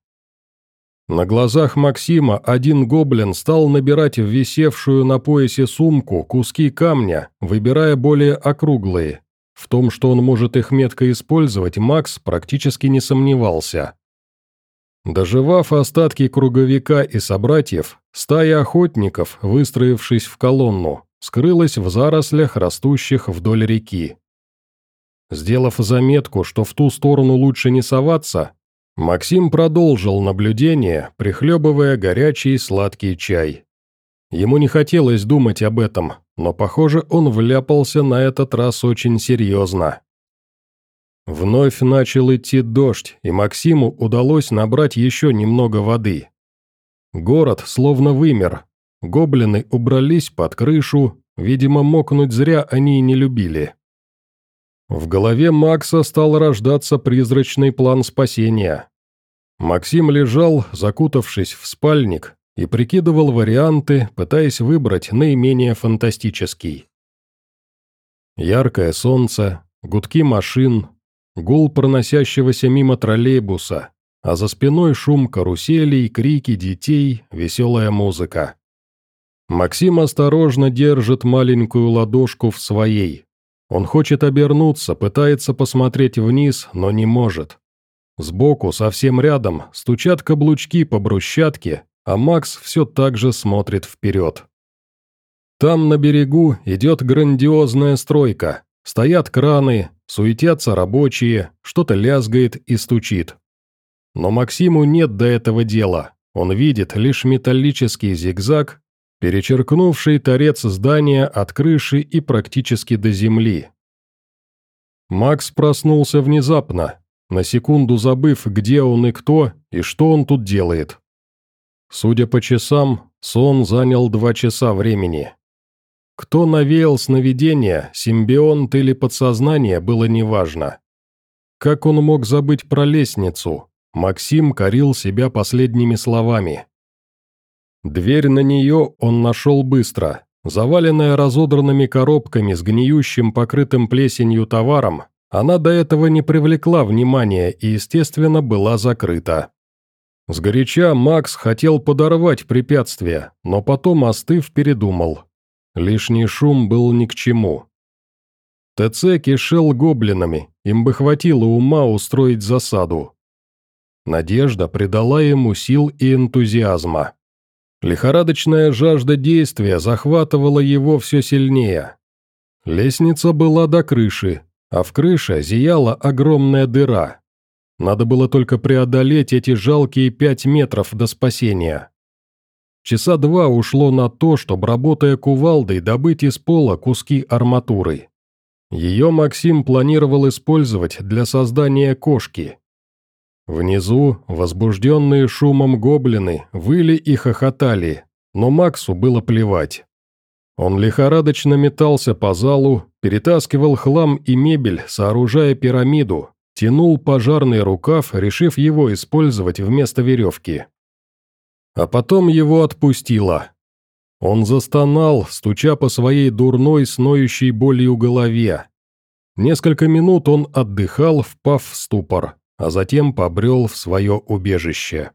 На глазах Максима один гоблин стал набирать в висевшую на поясе сумку куски камня, выбирая более округлые. В том, что он может их метко использовать, Макс практически не сомневался. Доживав остатки круговика и собратьев, стая охотников, выстроившись в колонну, скрылась в зарослях, растущих вдоль реки. Сделав заметку, что в ту сторону лучше не соваться, Максим продолжил наблюдение, прихлебывая горячий сладкий чай. Ему не хотелось думать об этом, но, похоже, он вляпался на этот раз очень серьезно. Вновь начал идти дождь, и Максиму удалось набрать еще немного воды. Город словно вымер. Гоблины убрались под крышу, видимо, мокнуть зря они и не любили. В голове Макса стал рождаться призрачный план спасения. Максим лежал, закутавшись в спальник, и прикидывал варианты, пытаясь выбрать наименее фантастический. Яркое солнце, гудки машин, гул проносящегося мимо троллейбуса, а за спиной шум каруселей, крики детей, веселая музыка. Максим осторожно держит маленькую ладошку в своей. Он хочет обернуться, пытается посмотреть вниз, но не может. Сбоку, совсем рядом, стучат каблучки по брусчатке, а Макс все так же смотрит вперед. Там, на берегу, идет грандиозная стройка. Стоят краны, суетятся рабочие, что-то лязгает и стучит. Но Максиму нет до этого дела. Он видит лишь металлический зигзаг, перечеркнувший торец здания от крыши и практически до земли. Макс проснулся внезапно, на секунду забыв, где он и кто, и что он тут делает. Судя по часам, сон занял два часа времени. Кто навеял сновидение, симбионт или подсознание, было неважно. Как он мог забыть про лестницу? Максим корил себя последними словами. Дверь на нее он нашел быстро. Заваленная разодранными коробками с гниющим, покрытым плесенью товаром, она до этого не привлекла внимания и, естественно, была закрыта. Сгоряча Макс хотел подорвать препятствие, но потом, остыв, передумал. Лишний шум был ни к чему. ТЦ кишел гоблинами, им бы хватило ума устроить засаду. Надежда придала ему сил и энтузиазма. Лихорадочная жажда действия захватывала его все сильнее. Лестница была до крыши, а в крыше зияла огромная дыра. Надо было только преодолеть эти жалкие пять метров до спасения. Часа два ушло на то, чтобы, работая кувалдой, добыть из пола куски арматуры. Ее Максим планировал использовать для создания кошки. Внизу, возбужденные шумом гоблины, выли и хохотали, но Максу было плевать. Он лихорадочно метался по залу, перетаскивал хлам и мебель, сооружая пирамиду, тянул пожарный рукав, решив его использовать вместо веревки. А потом его отпустило. Он застонал, стуча по своей дурной, сноющей болью голове. Несколько минут он отдыхал, впав в ступор, а затем побрел в свое убежище.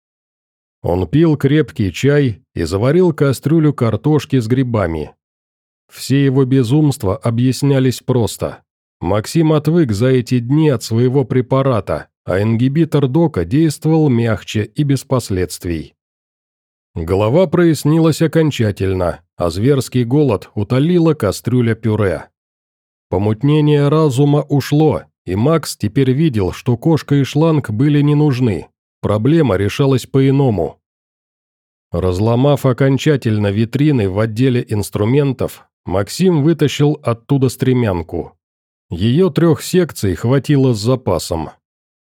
Он пил крепкий чай и заварил кастрюлю картошки с грибами. Все его безумства объяснялись просто. Максим отвык за эти дни от своего препарата, а ингибитор дока действовал мягче и без последствий. Голова прояснилась окончательно, а зверский голод утолила кастрюля пюре. Помутнение разума ушло, и Макс теперь видел, что кошка и шланг были не нужны. Проблема решалась по-иному. Разломав окончательно витрины в отделе инструментов, Максим вытащил оттуда стремянку. Ее трех секций хватило с запасом.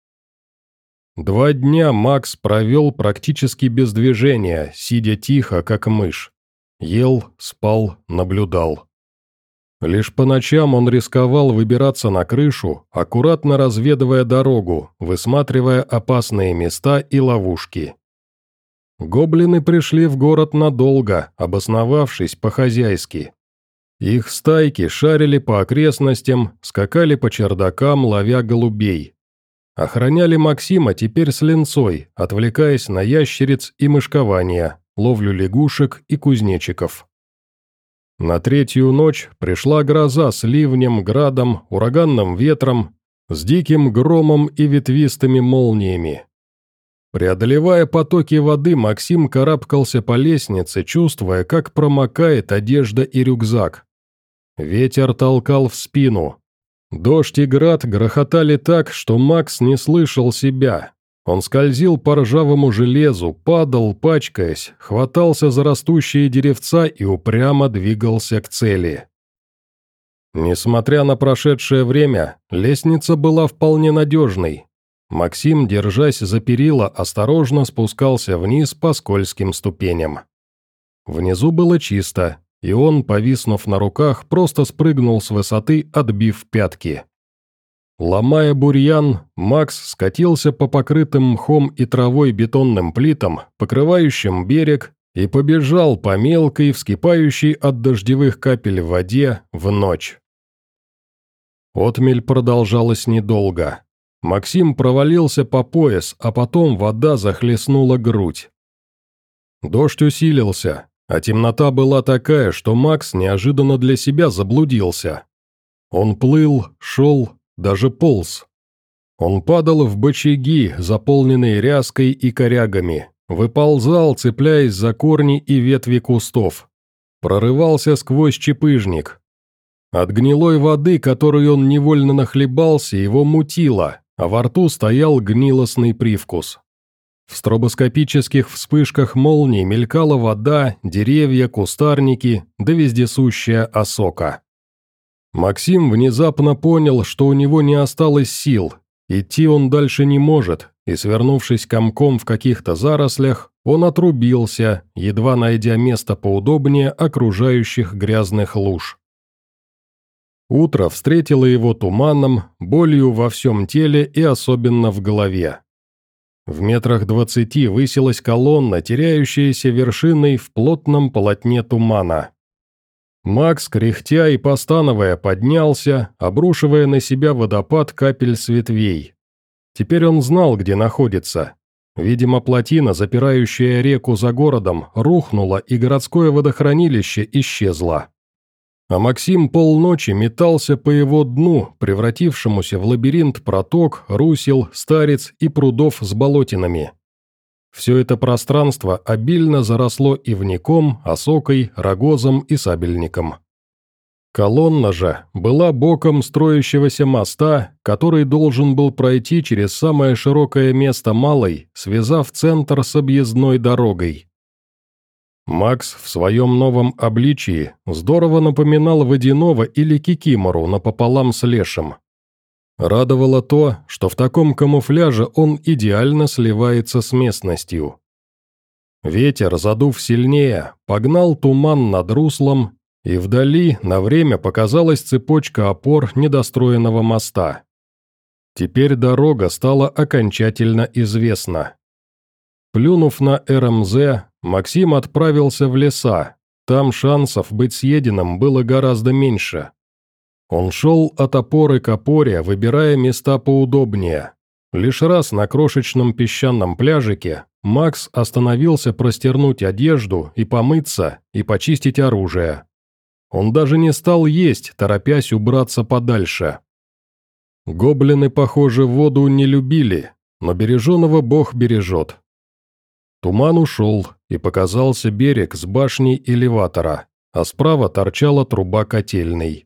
Два дня Макс провел практически без движения, сидя тихо, как мышь. Ел, спал, наблюдал. Лишь по ночам он рисковал выбираться на крышу, аккуратно разведывая дорогу, высматривая опасные места и ловушки. Гоблины пришли в город надолго, обосновавшись по-хозяйски. Их стайки шарили по окрестностям, скакали по чердакам, ловя голубей. Охраняли Максима теперь с линцой, отвлекаясь на ящериц и мышкование, ловлю лягушек и кузнечиков. На третью ночь пришла гроза с ливнем, градом, ураганным ветром, с диким громом и ветвистыми молниями. Преодолевая потоки воды, Максим карабкался по лестнице, чувствуя, как промокает одежда и рюкзак. Ветер толкал в спину. Дождь и град грохотали так, что Макс не слышал себя. Он скользил по ржавому железу, падал, пачкаясь, хватался за растущие деревца и упрямо двигался к цели. Несмотря на прошедшее время, лестница была вполне надежной. Максим, держась за перила, осторожно спускался вниз по скользким ступеням. Внизу было чисто, и он, повиснув на руках, просто спрыгнул с высоты, отбив пятки. Ломая бурьян, Макс скатился по покрытым мхом и травой бетонным плитам, покрывающим берег, и побежал по мелкой, вскипающей от дождевых капель в воде, в ночь. Отмель продолжалась недолго. Максим провалился по пояс, а потом вода захлестнула грудь. Дождь усилился, а темнота была такая, что Макс неожиданно для себя заблудился. Он плыл, шел, даже полз. Он падал в бочаги, заполненные ряской и корягами, выползал, цепляясь за корни и ветви кустов. Прорывался сквозь чепыжник. От гнилой воды, которой он невольно нахлебался, его мутило, а во рту стоял гнилостный привкус. В стробоскопических вспышках молний мелькала вода, деревья, кустарники, да вездесущая осока. Максим внезапно понял, что у него не осталось сил, идти он дальше не может, и, свернувшись комком в каких-то зарослях, он отрубился, едва найдя место поудобнее окружающих грязных луж. Утро встретило его туманом, болью во всем теле и особенно в голове. В метрах двадцати высилась колонна, теряющаяся вершиной в плотном полотне тумана. Макс, кряхтя и постановая, поднялся, обрушивая на себя водопад капель с ветвей. Теперь он знал, где находится. Видимо, плотина, запирающая реку за городом, рухнула, и городское водохранилище исчезло. А Максим полночи метался по его дну, превратившемуся в лабиринт проток, русел, старец и прудов с болотинами. Все это пространство обильно заросло ивняком, осокой, рогозом и сабельником. Колонна же была боком строящегося моста, который должен был пройти через самое широкое место Малой, связав центр с объездной дорогой. Макс в своем новом обличии здорово напоминал водяного или кикимору напополам с лешим. Радовало то, что в таком камуфляже он идеально сливается с местностью. Ветер, задув сильнее, погнал туман над руслом, и вдали на время показалась цепочка опор недостроенного моста. Теперь дорога стала окончательно известна. Плюнув на РМЗ, Максим отправился в леса, там шансов быть съеденным было гораздо меньше. Он шел от опоры к опоре, выбирая места поудобнее. Лишь раз на крошечном песчаном пляжике Макс остановился простернуть одежду и помыться, и почистить оружие. Он даже не стал есть, торопясь убраться подальше. Гоблины, похоже, воду не любили, но береженого Бог бережет. Туман ушел, и показался берег с башней элеватора, а справа торчала труба котельной.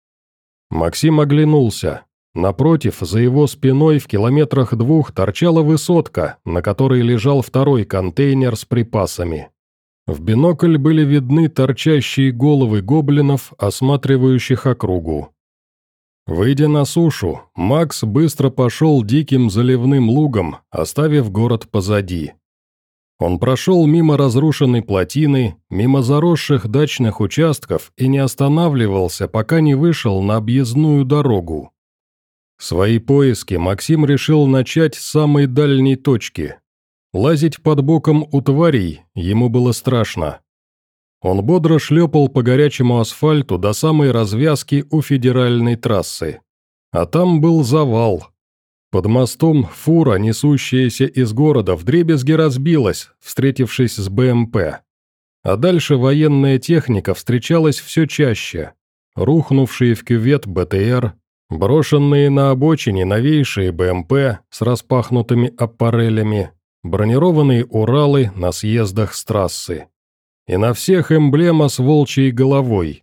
Максим оглянулся. Напротив, за его спиной в километрах двух торчала высотка, на которой лежал второй контейнер с припасами. В бинокль были видны торчащие головы гоблинов, осматривающих округу. Выйдя на сушу, Макс быстро пошел диким заливным лугом, оставив город позади. Он прошел мимо разрушенной плотины, мимо заросших дачных участков и не останавливался, пока не вышел на объездную дорогу. Свои поиски Максим решил начать с самой дальней точки. Лазить под боком у тварей ему было страшно. Он бодро шлепал по горячему асфальту до самой развязки у федеральной трассы. А там был завал. Под мостом фура, несущаяся из города, вдребезги разбилась, встретившись с БМП. А дальше военная техника встречалась все чаще. Рухнувшие в кювет БТР, брошенные на обочине новейшие БМП с распахнутыми аппарелями, бронированные Уралы на съездах с трассы. И на всех эмблема с волчьей головой.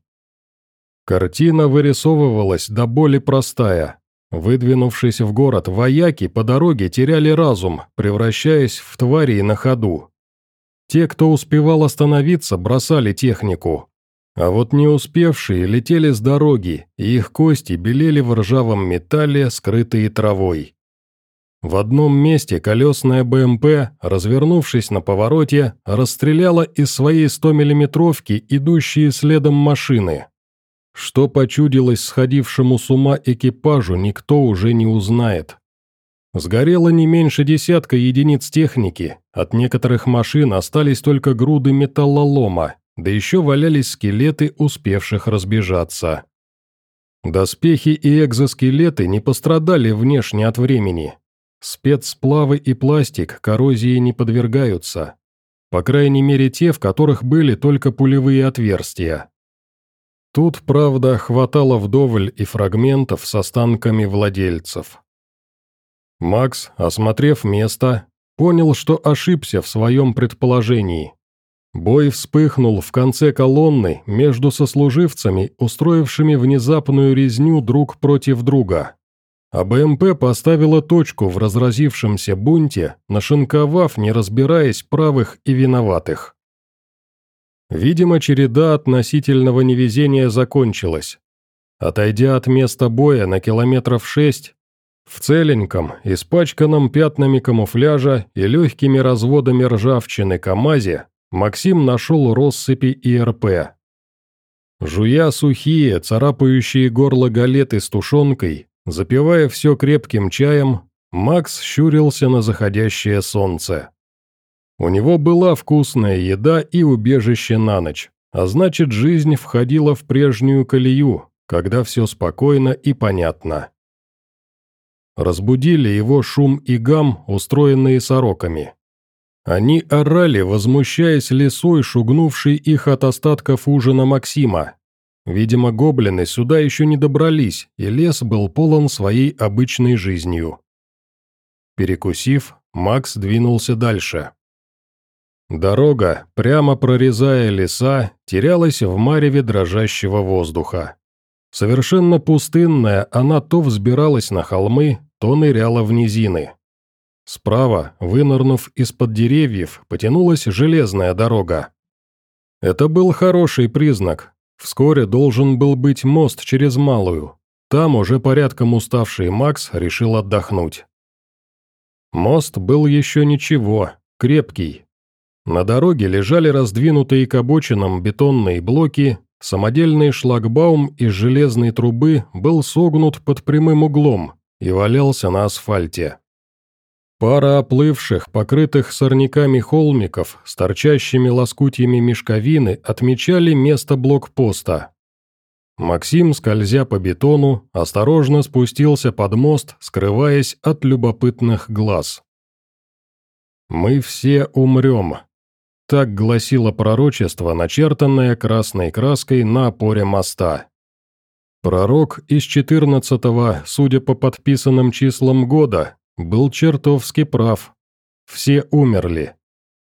Картина вырисовывалась до боли простая. Выдвинувшись в город, вояки по дороге теряли разум, превращаясь в тварей на ходу. Те, кто успевал остановиться, бросали технику. А вот не успевшие летели с дороги, и их кости белели в ржавом металле, скрытые травой. В одном месте колесная БМП, развернувшись на повороте, расстреляла из своей стомиллиметровки идущие следом машины. Что почудилось сходившему с ума экипажу, никто уже не узнает. Сгорело не меньше десятка единиц техники, от некоторых машин остались только груды металлолома, да еще валялись скелеты успевших разбежаться. Доспехи и экзоскелеты не пострадали внешне от времени. Спецсплавы и пластик коррозии не подвергаются. По крайней мере те, в которых были только пулевые отверстия. Тут, правда, хватало вдоволь и фрагментов с останками владельцев. Макс, осмотрев место, понял, что ошибся в своем предположении. Бой вспыхнул в конце колонны между сослуживцами, устроившими внезапную резню друг против друга. А БМП поставила точку в разразившемся бунте, нашинковав, не разбираясь, правых и виноватых. Видимо, череда относительного невезения закончилась. Отойдя от места боя на километров шесть, в целеньком, испачканном пятнами камуфляжа и легкими разводами ржавчины КамАЗе, Максим нашел россыпи ИРП. Жуя сухие, царапающие горло галеты с тушенкой, запивая все крепким чаем, Макс щурился на заходящее солнце. У него была вкусная еда и убежище на ночь, а значит, жизнь входила в прежнюю колею, когда все спокойно и понятно. Разбудили его шум и гам, устроенные сороками. Они орали, возмущаясь лисой, шугнувшей их от остатков ужина Максима. Видимо, гоблины сюда еще не добрались, и лес был полон своей обычной жизнью. Перекусив, Макс двинулся дальше. Дорога, прямо прорезая леса, терялась в мареве дрожащего воздуха. Совершенно пустынная, она то взбиралась на холмы, то ныряла в низины. Справа, вынырнув из-под деревьев, потянулась железная дорога. Это был хороший признак. Вскоре должен был быть мост через Малую. Там уже порядком уставший Макс решил отдохнуть. Мост был еще ничего, крепкий. На дороге лежали раздвинутые к обочинам бетонные блоки, самодельный шлагбаум из железной трубы был согнут под прямым углом и валялся на асфальте. Пара оплывших, покрытых сорняками холмиков с торчащими лоскутьями мешковины отмечали место блокпоста. Максим, скользя по бетону, осторожно спустился под мост, скрываясь от любопытных глаз. «Мы все умрем», — так гласило пророчество, начертанное красной краской на опоре моста. Пророк из четырнадцатого, судя по подписанным числам года, был чертовски прав. Все умерли.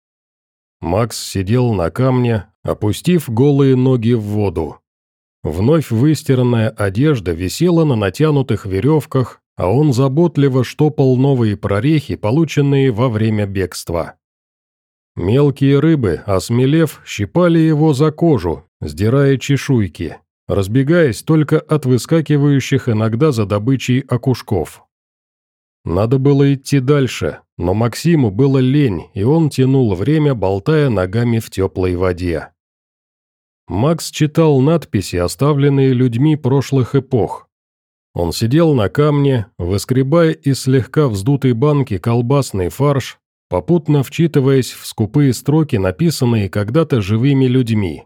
Макс сидел на камне, опустив голые ноги в воду. Вновь выстиранная одежда висела на натянутых веревках, а он заботливо штопал новые прорехи, полученные во время бегства. Мелкие рыбы, осмелев, щипали его за кожу, сдирая чешуйки, разбегаясь только от выскакивающих иногда за добычей окушков. Надо было идти дальше, но Максиму было лень, и он тянул время, болтая ногами в теплой воде. Макс читал надписи, оставленные людьми прошлых эпох. Он сидел на камне, выскребая из слегка вздутой банки колбасный фарш, попутно вчитываясь в скупые строки, написанные когда-то живыми людьми.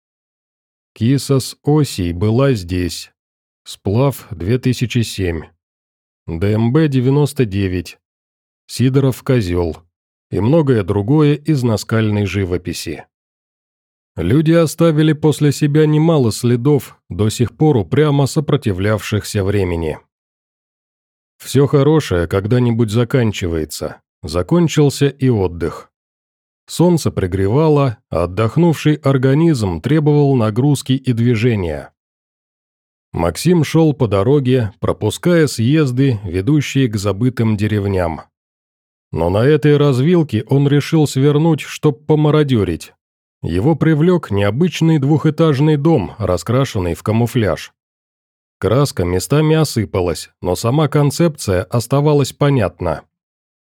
Кисас Осий была здесь. Сплав две тысячи семь. ДМБ девяносто девять, Сидоров козел и многое другое из наскальной живописи. Люди оставили после себя немало следов, до сих пор упрямо сопротивлявшихся времени. Все хорошее когда-нибудь заканчивается, закончился и отдых. Солнце пригревало, а отдохнувший организм требовал нагрузки и движения. Максим шел по дороге, пропуская съезды, ведущие к забытым деревням. Но на этой развилке он решил свернуть, чтоб помародерить. Его привлек необычный двухэтажный дом, раскрашенный в камуфляж. Краска местами осыпалась, но сама концепция оставалась понятна.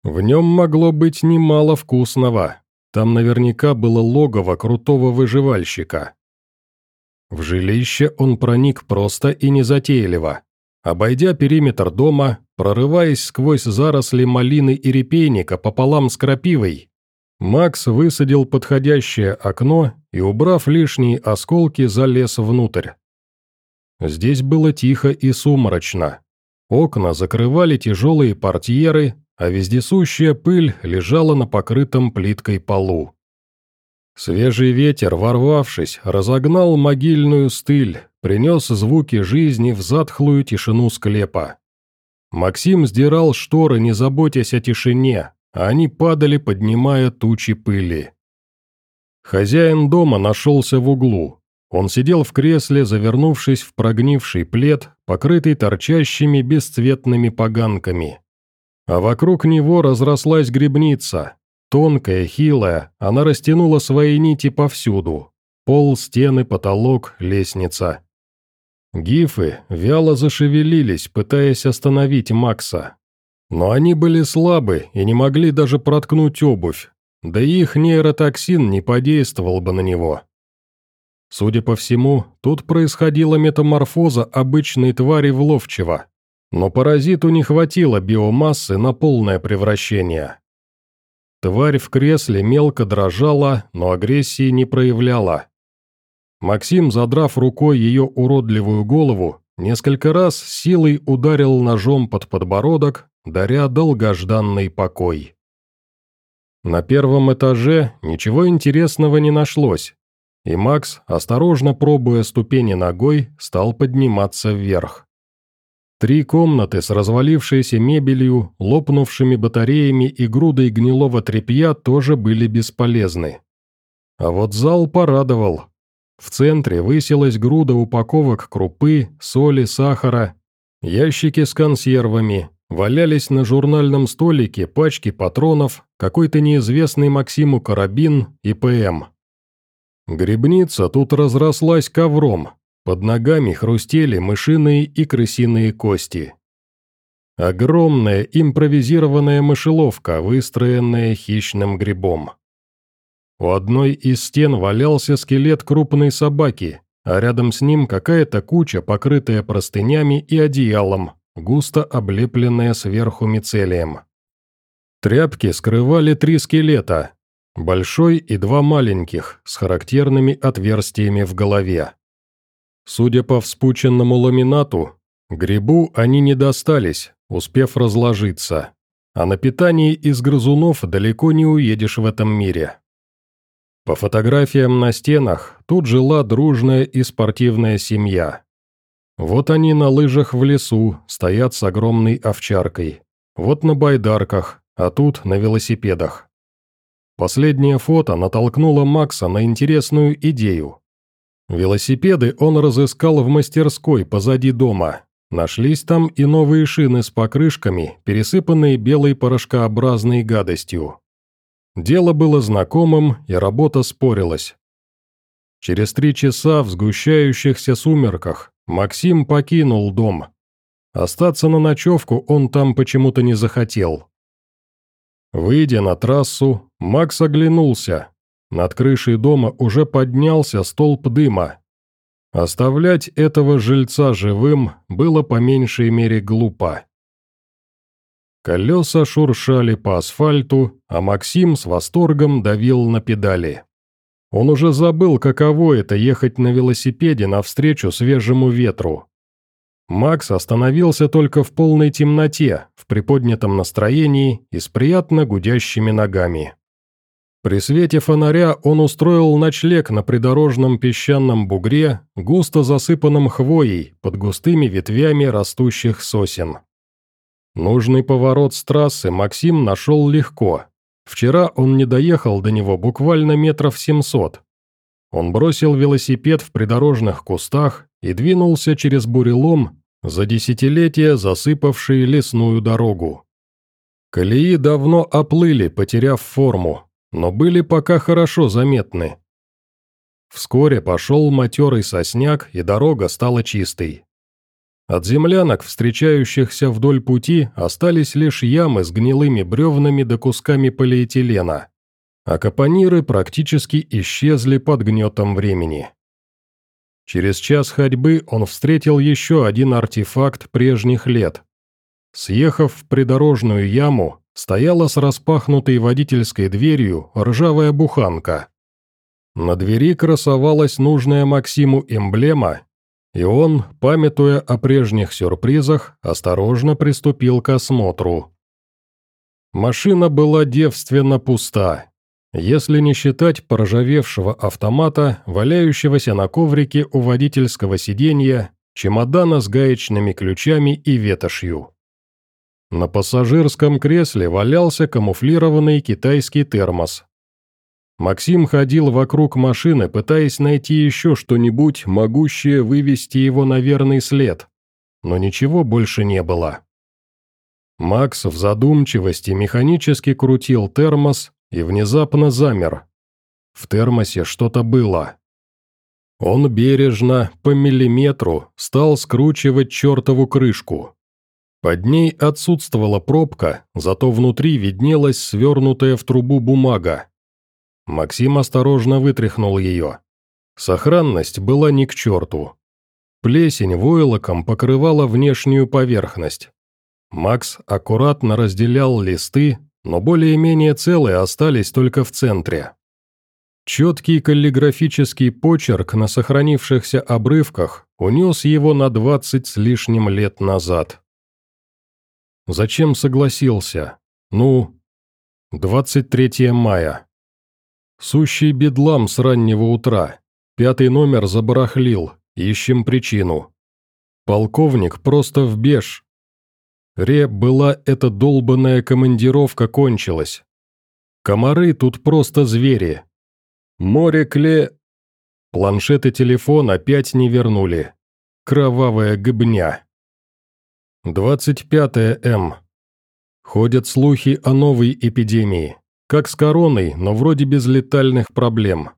В нем могло быть немало вкусного. Там наверняка было логово крутого выживальщика. В жилище он проник просто и незатейливо. Обойдя периметр дома, прорываясь сквозь заросли малины и репейника пополам с крапивой, Макс высадил подходящее окно и, убрав лишние осколки, залез внутрь. Здесь было тихо и сумрачно. Окна закрывали тяжелые портьеры, а вездесущая пыль лежала на покрытом плиткой полу. Свежий ветер, ворвавшись, разогнал могильную стыль, принес звуки жизни в затхлую тишину склепа. Максим сдирал шторы, не заботясь о тишине, а они падали, поднимая тучи пыли. Хозяин дома нашелся в углу. Он сидел в кресле, завернувшись в прогнивший плед, покрытый торчащими бесцветными поганками. А вокруг него разрослась грибница. Тонкая, хилая, она растянула свои нити повсюду. Пол, стены, потолок, лестница. Гифы вяло зашевелились, пытаясь остановить Макса. Но они были слабы и не могли даже проткнуть обувь, да и их нейротоксин не подействовал бы на него. Судя по всему, тут происходила метаморфоза обычной твари в ловчего, но паразиту не хватило биомассы на полное превращение. Тварь в кресле мелко дрожала, но агрессии не проявляла. Максим, задрав рукой ее уродливую голову, несколько раз силой ударил ножом под подбородок, даря долгожданный покой. На первом этаже ничего интересного не нашлось, и Макс, осторожно пробуя ступени ногой, стал подниматься вверх. Три комнаты с развалившейся мебелью, лопнувшими батареями и грудой гнилого тряпья тоже были бесполезны. А вот зал порадовал. В центре высилась груда упаковок крупы, соли, сахара, ящики с консервами, валялись на журнальном столике пачки патронов, какой-то неизвестный Максиму карабин и ПМ. Грибница тут разрослась ковром. Под ногами хрустели мышиные и крысиные кости. Огромная импровизированная мышеловка, выстроенная хищным грибом. У одной из стен валялся скелет крупной собаки, а рядом с ним какая-то куча, покрытая простынями и одеялом, густо облепленная сверху мицелием. Тряпки скрывали три скелета, большой и два маленьких, с характерными отверстиями в голове. Судя по вспученному ламинату, грибу они не достались, успев разложиться, а на питании из грызунов далеко не уедешь в этом мире. По фотографиям на стенах тут жила дружная и спортивная семья. Вот они на лыжах в лесу, стоят с огромной овчаркой, вот на байдарках, а тут на велосипедах. Последнее фото натолкнуло Макса на интересную идею. Велосипеды он разыскал в мастерской позади дома. Нашлись там и новые шины с покрышками, пересыпанные белой порошкообразной гадостью. Дело было знакомым, и работа спорилась. Через три часа в сгущающихся сумерках Максим покинул дом. Остаться на ночевку он там почему-то не захотел. Выйдя на трассу, Макс оглянулся. Над крышей дома уже поднялся столб дыма. Оставлять этого жильца живым было по меньшей мере глупо. Колеса шуршали по асфальту, а Максим с восторгом давил на педали. Он уже забыл, каково это ехать на велосипеде навстречу свежему ветру. Макс остановился только в полной темноте, в приподнятом настроении и с приятно гудящими ногами. При свете фонаря он устроил ночлег на придорожном песчаном бугре, густо засыпанном хвоей, под густыми ветвями растущих сосен. Нужный поворот с трассы Максим нашел легко. Вчера он не доехал до него буквально метров семьсот. Он бросил велосипед в придорожных кустах и двинулся через бурелом, за десятилетия засыпавший лесную дорогу. Колеи давно оплыли, потеряв форму, но были пока хорошо заметны. Вскоре пошел матерый сосняк, и дорога стала чистой. От землянок, встречающихся вдоль пути, остались лишь ямы с гнилыми бревнами да кусками полиэтилена, а капониры практически исчезли под гнетом времени. Через час ходьбы он встретил еще один артефакт прежних лет. Съехав в придорожную яму, стояла с распахнутой водительской дверью ржавая буханка. На двери красовалась нужная Максиму эмблема, и он, памятуя о прежних сюрпризах, осторожно приступил к осмотру. Машина была девственно пуста, если не считать поржавевшего автомата, валяющегося на коврике у водительского сиденья, чемодана с гаечными ключами и ветошью. На пассажирском кресле валялся камуфлированный китайский термос. Максим ходил вокруг машины, пытаясь найти еще что-нибудь, могущее вывести его на верный след, но ничего больше не было. Макс в задумчивости механически крутил термос и внезапно замер. В термосе что-то было. Он бережно, по миллиметру, стал скручивать чертову крышку. Под ней отсутствовала пробка, зато внутри виднелась свернутая в трубу бумага. Максим осторожно вытряхнул ее. Сохранность была ни к черту. Плесень войлоком покрывала внешнюю поверхность. Макс аккуратно разделял листы, но более-менее целые остались только в центре. Четкий каллиграфический почерк на сохранившихся обрывках унес его на двадцать с лишним лет назад. Зачем согласился? Ну, двадцать третье мая. Сущий бедлам с раннего утра. Пятый номер забарахлил, ищем причину. Полковник просто в беш. Ре была эта долбанная командировка кончилась. Комары тут просто звери. Море кле... Планшет и телефон опять не вернули. Кровавая гыбня. двадцать пятое эм. Ходят слухи о новой эпидемии. Как с короной, но вроде без летальных проблем.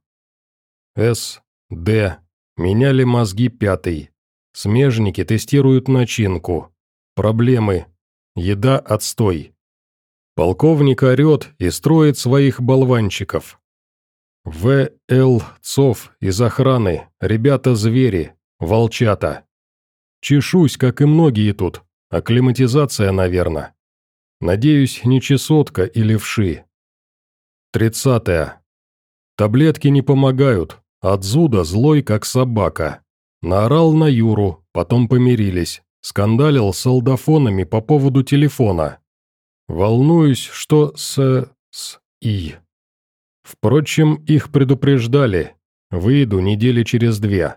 С. Д. Меняли мозги пятый. Смежники тестируют начинку. Проблемы. Еда отстой. Полковник орет и строит своих болванчиков. В. Л. Цов из охраны. Ребята-звери. Волчата. Чешусь, как и многие тут. Акклиматизация, наверное. Надеюсь, не чесотка или вши. тридцатое. Таблетки не помогают. От зуда злой, как собака. Наорал на Юру, потом помирились. Скандалил с солдафонами по поводу телефона. Волнуюсь, что с... с... и... Впрочем, их предупреждали. Выйду недели через две.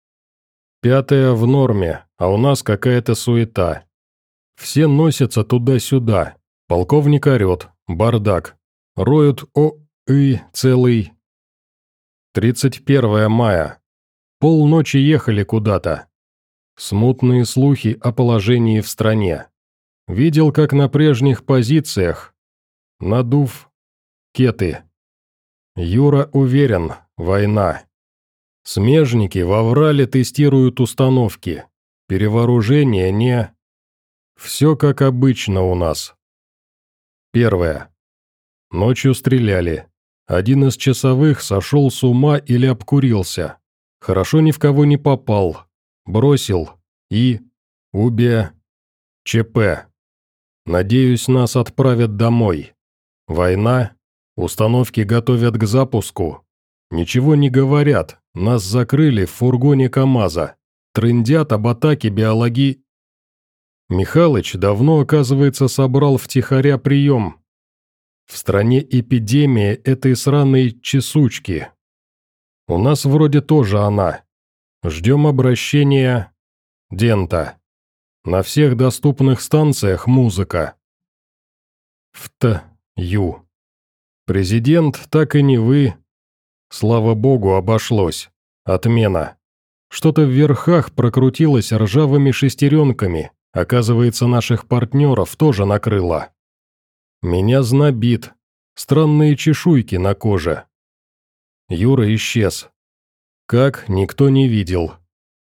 Пятое в норме, а у нас какая-то суета. Все носятся туда-сюда. Полковник орет, бардак. Роют о... и целый... тридцать первое мая. Полночи ехали куда-то. Смутные слухи о положении в стране. Видел, как на прежних позициях. Надув... кеты. Юра уверен, война. Смежники в Аврале тестируют установки. Перевооружение не... Все как обычно у нас. Первое. Ночью стреляли. Один из часовых сошел с ума или обкурился. Хорошо ни в кого не попал. Бросил. И... убе... ЧП. Надеюсь, нас отправят домой. Война. Установки готовят к запуску. Ничего не говорят. Нас закрыли в фургоне КамАЗа. Трындят об атаке биологи... Михалыч давно, оказывается, собрал втихаря прием. В стране эпидемия этой сраной чесучки. У нас вроде тоже она. Ждем обращения... Дента. На всех доступных станциях музыка. В Т. Ю. Президент так и не вы. Слава богу, обошлось. Отмена. Что-то в верхах прокрутилось ржавыми шестеренками. Оказывается, наших партнеров тоже накрыло. Меня знобит. Странные чешуйки на коже. Юра исчез. Как, никто не видел.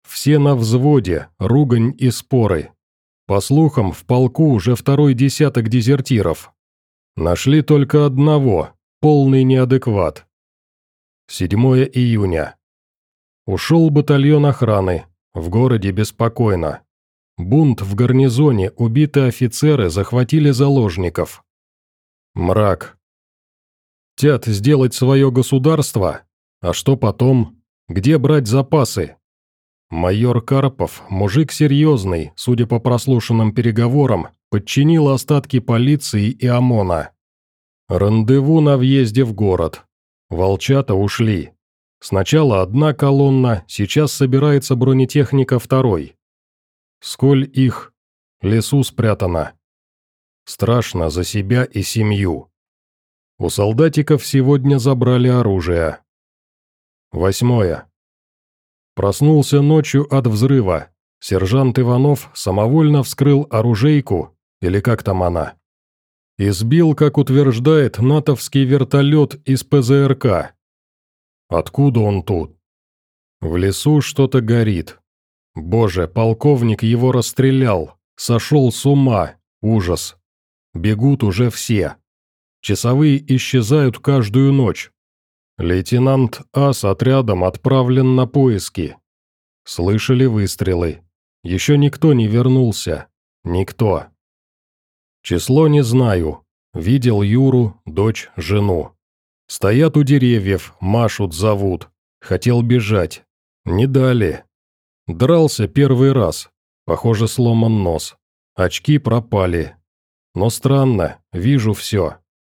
Все на взводе, ругань и споры. По слухам, в полку уже второй десяток дезертиров. Нашли только одного, полный неадекват. седьмое июня. Ушел батальон охраны, в городе беспокойно. Бунт в гарнизоне, убиты офицеры, захватили заложников. Мрак. Тят сделать свое государство? А что потом? Где брать запасы? Майор Карпов, мужик серьезный, судя по прослушанным переговорам, подчинил остатки полиции и ОМОНа. Рандеву на въезде в город. Волчата ушли. Сначала одна колонна, сейчас собирается бронетехника второй. Сколь их? Лесу спрятано. Страшно за себя и семью. У солдатиков сегодня забрали оружие. Восьмое. Проснулся ночью от взрыва. Сержант Иванов самовольно вскрыл оружейку, или как там она. И сбил, как утверждает, натовский вертолет из ПЗРК. Откуда он тут? В лесу что-то горит. Боже, полковник его расстрелял. Сошел с ума. Ужас. Бегут уже все. Часовые исчезают каждую ночь. Лейтенант А с отрядом отправлен на поиски. Слышали выстрелы. Еще никто не вернулся. Никто. Число не знаю. Видел Юру, дочь, жену. Стоят у деревьев, машут, зовут. Хотел бежать. Не дали. Дрался первый раз. Похоже, сломан нос. Очки пропали. Но странно, вижу все.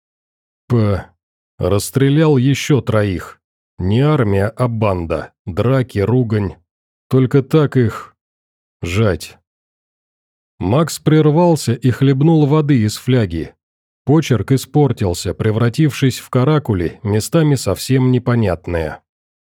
П. Расстрелял еще троих. Не армия, а банда. Драки, ругань. Только так их... жать. Макс прервался и хлебнул воды из фляги. Почерк испортился, превратившись в каракули, местами совсем непонятные.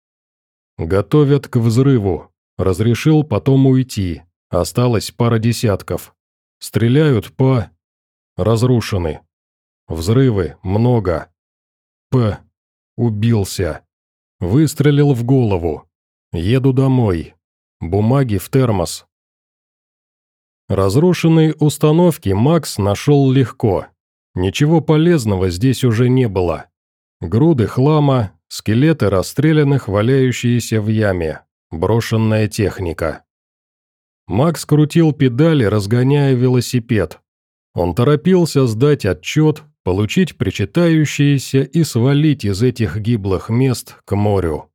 Готовят к взрыву. Разрешил потом уйти. Осталось пара десятков. Стреляют по... Разрушены. Взрывы много. П. Убился. Выстрелил в голову. Еду домой. Бумаги в термос. Разрушенные установки Макс нашел легко. Ничего полезного здесь уже не было. Груды хлама, скелеты расстрелянных, валяющиеся в яме, брошенная техника. Макс крутил педали, разгоняя велосипед. Он торопился сдать отчет, получить причитающиеся и свалить из этих гиблых мест к морю.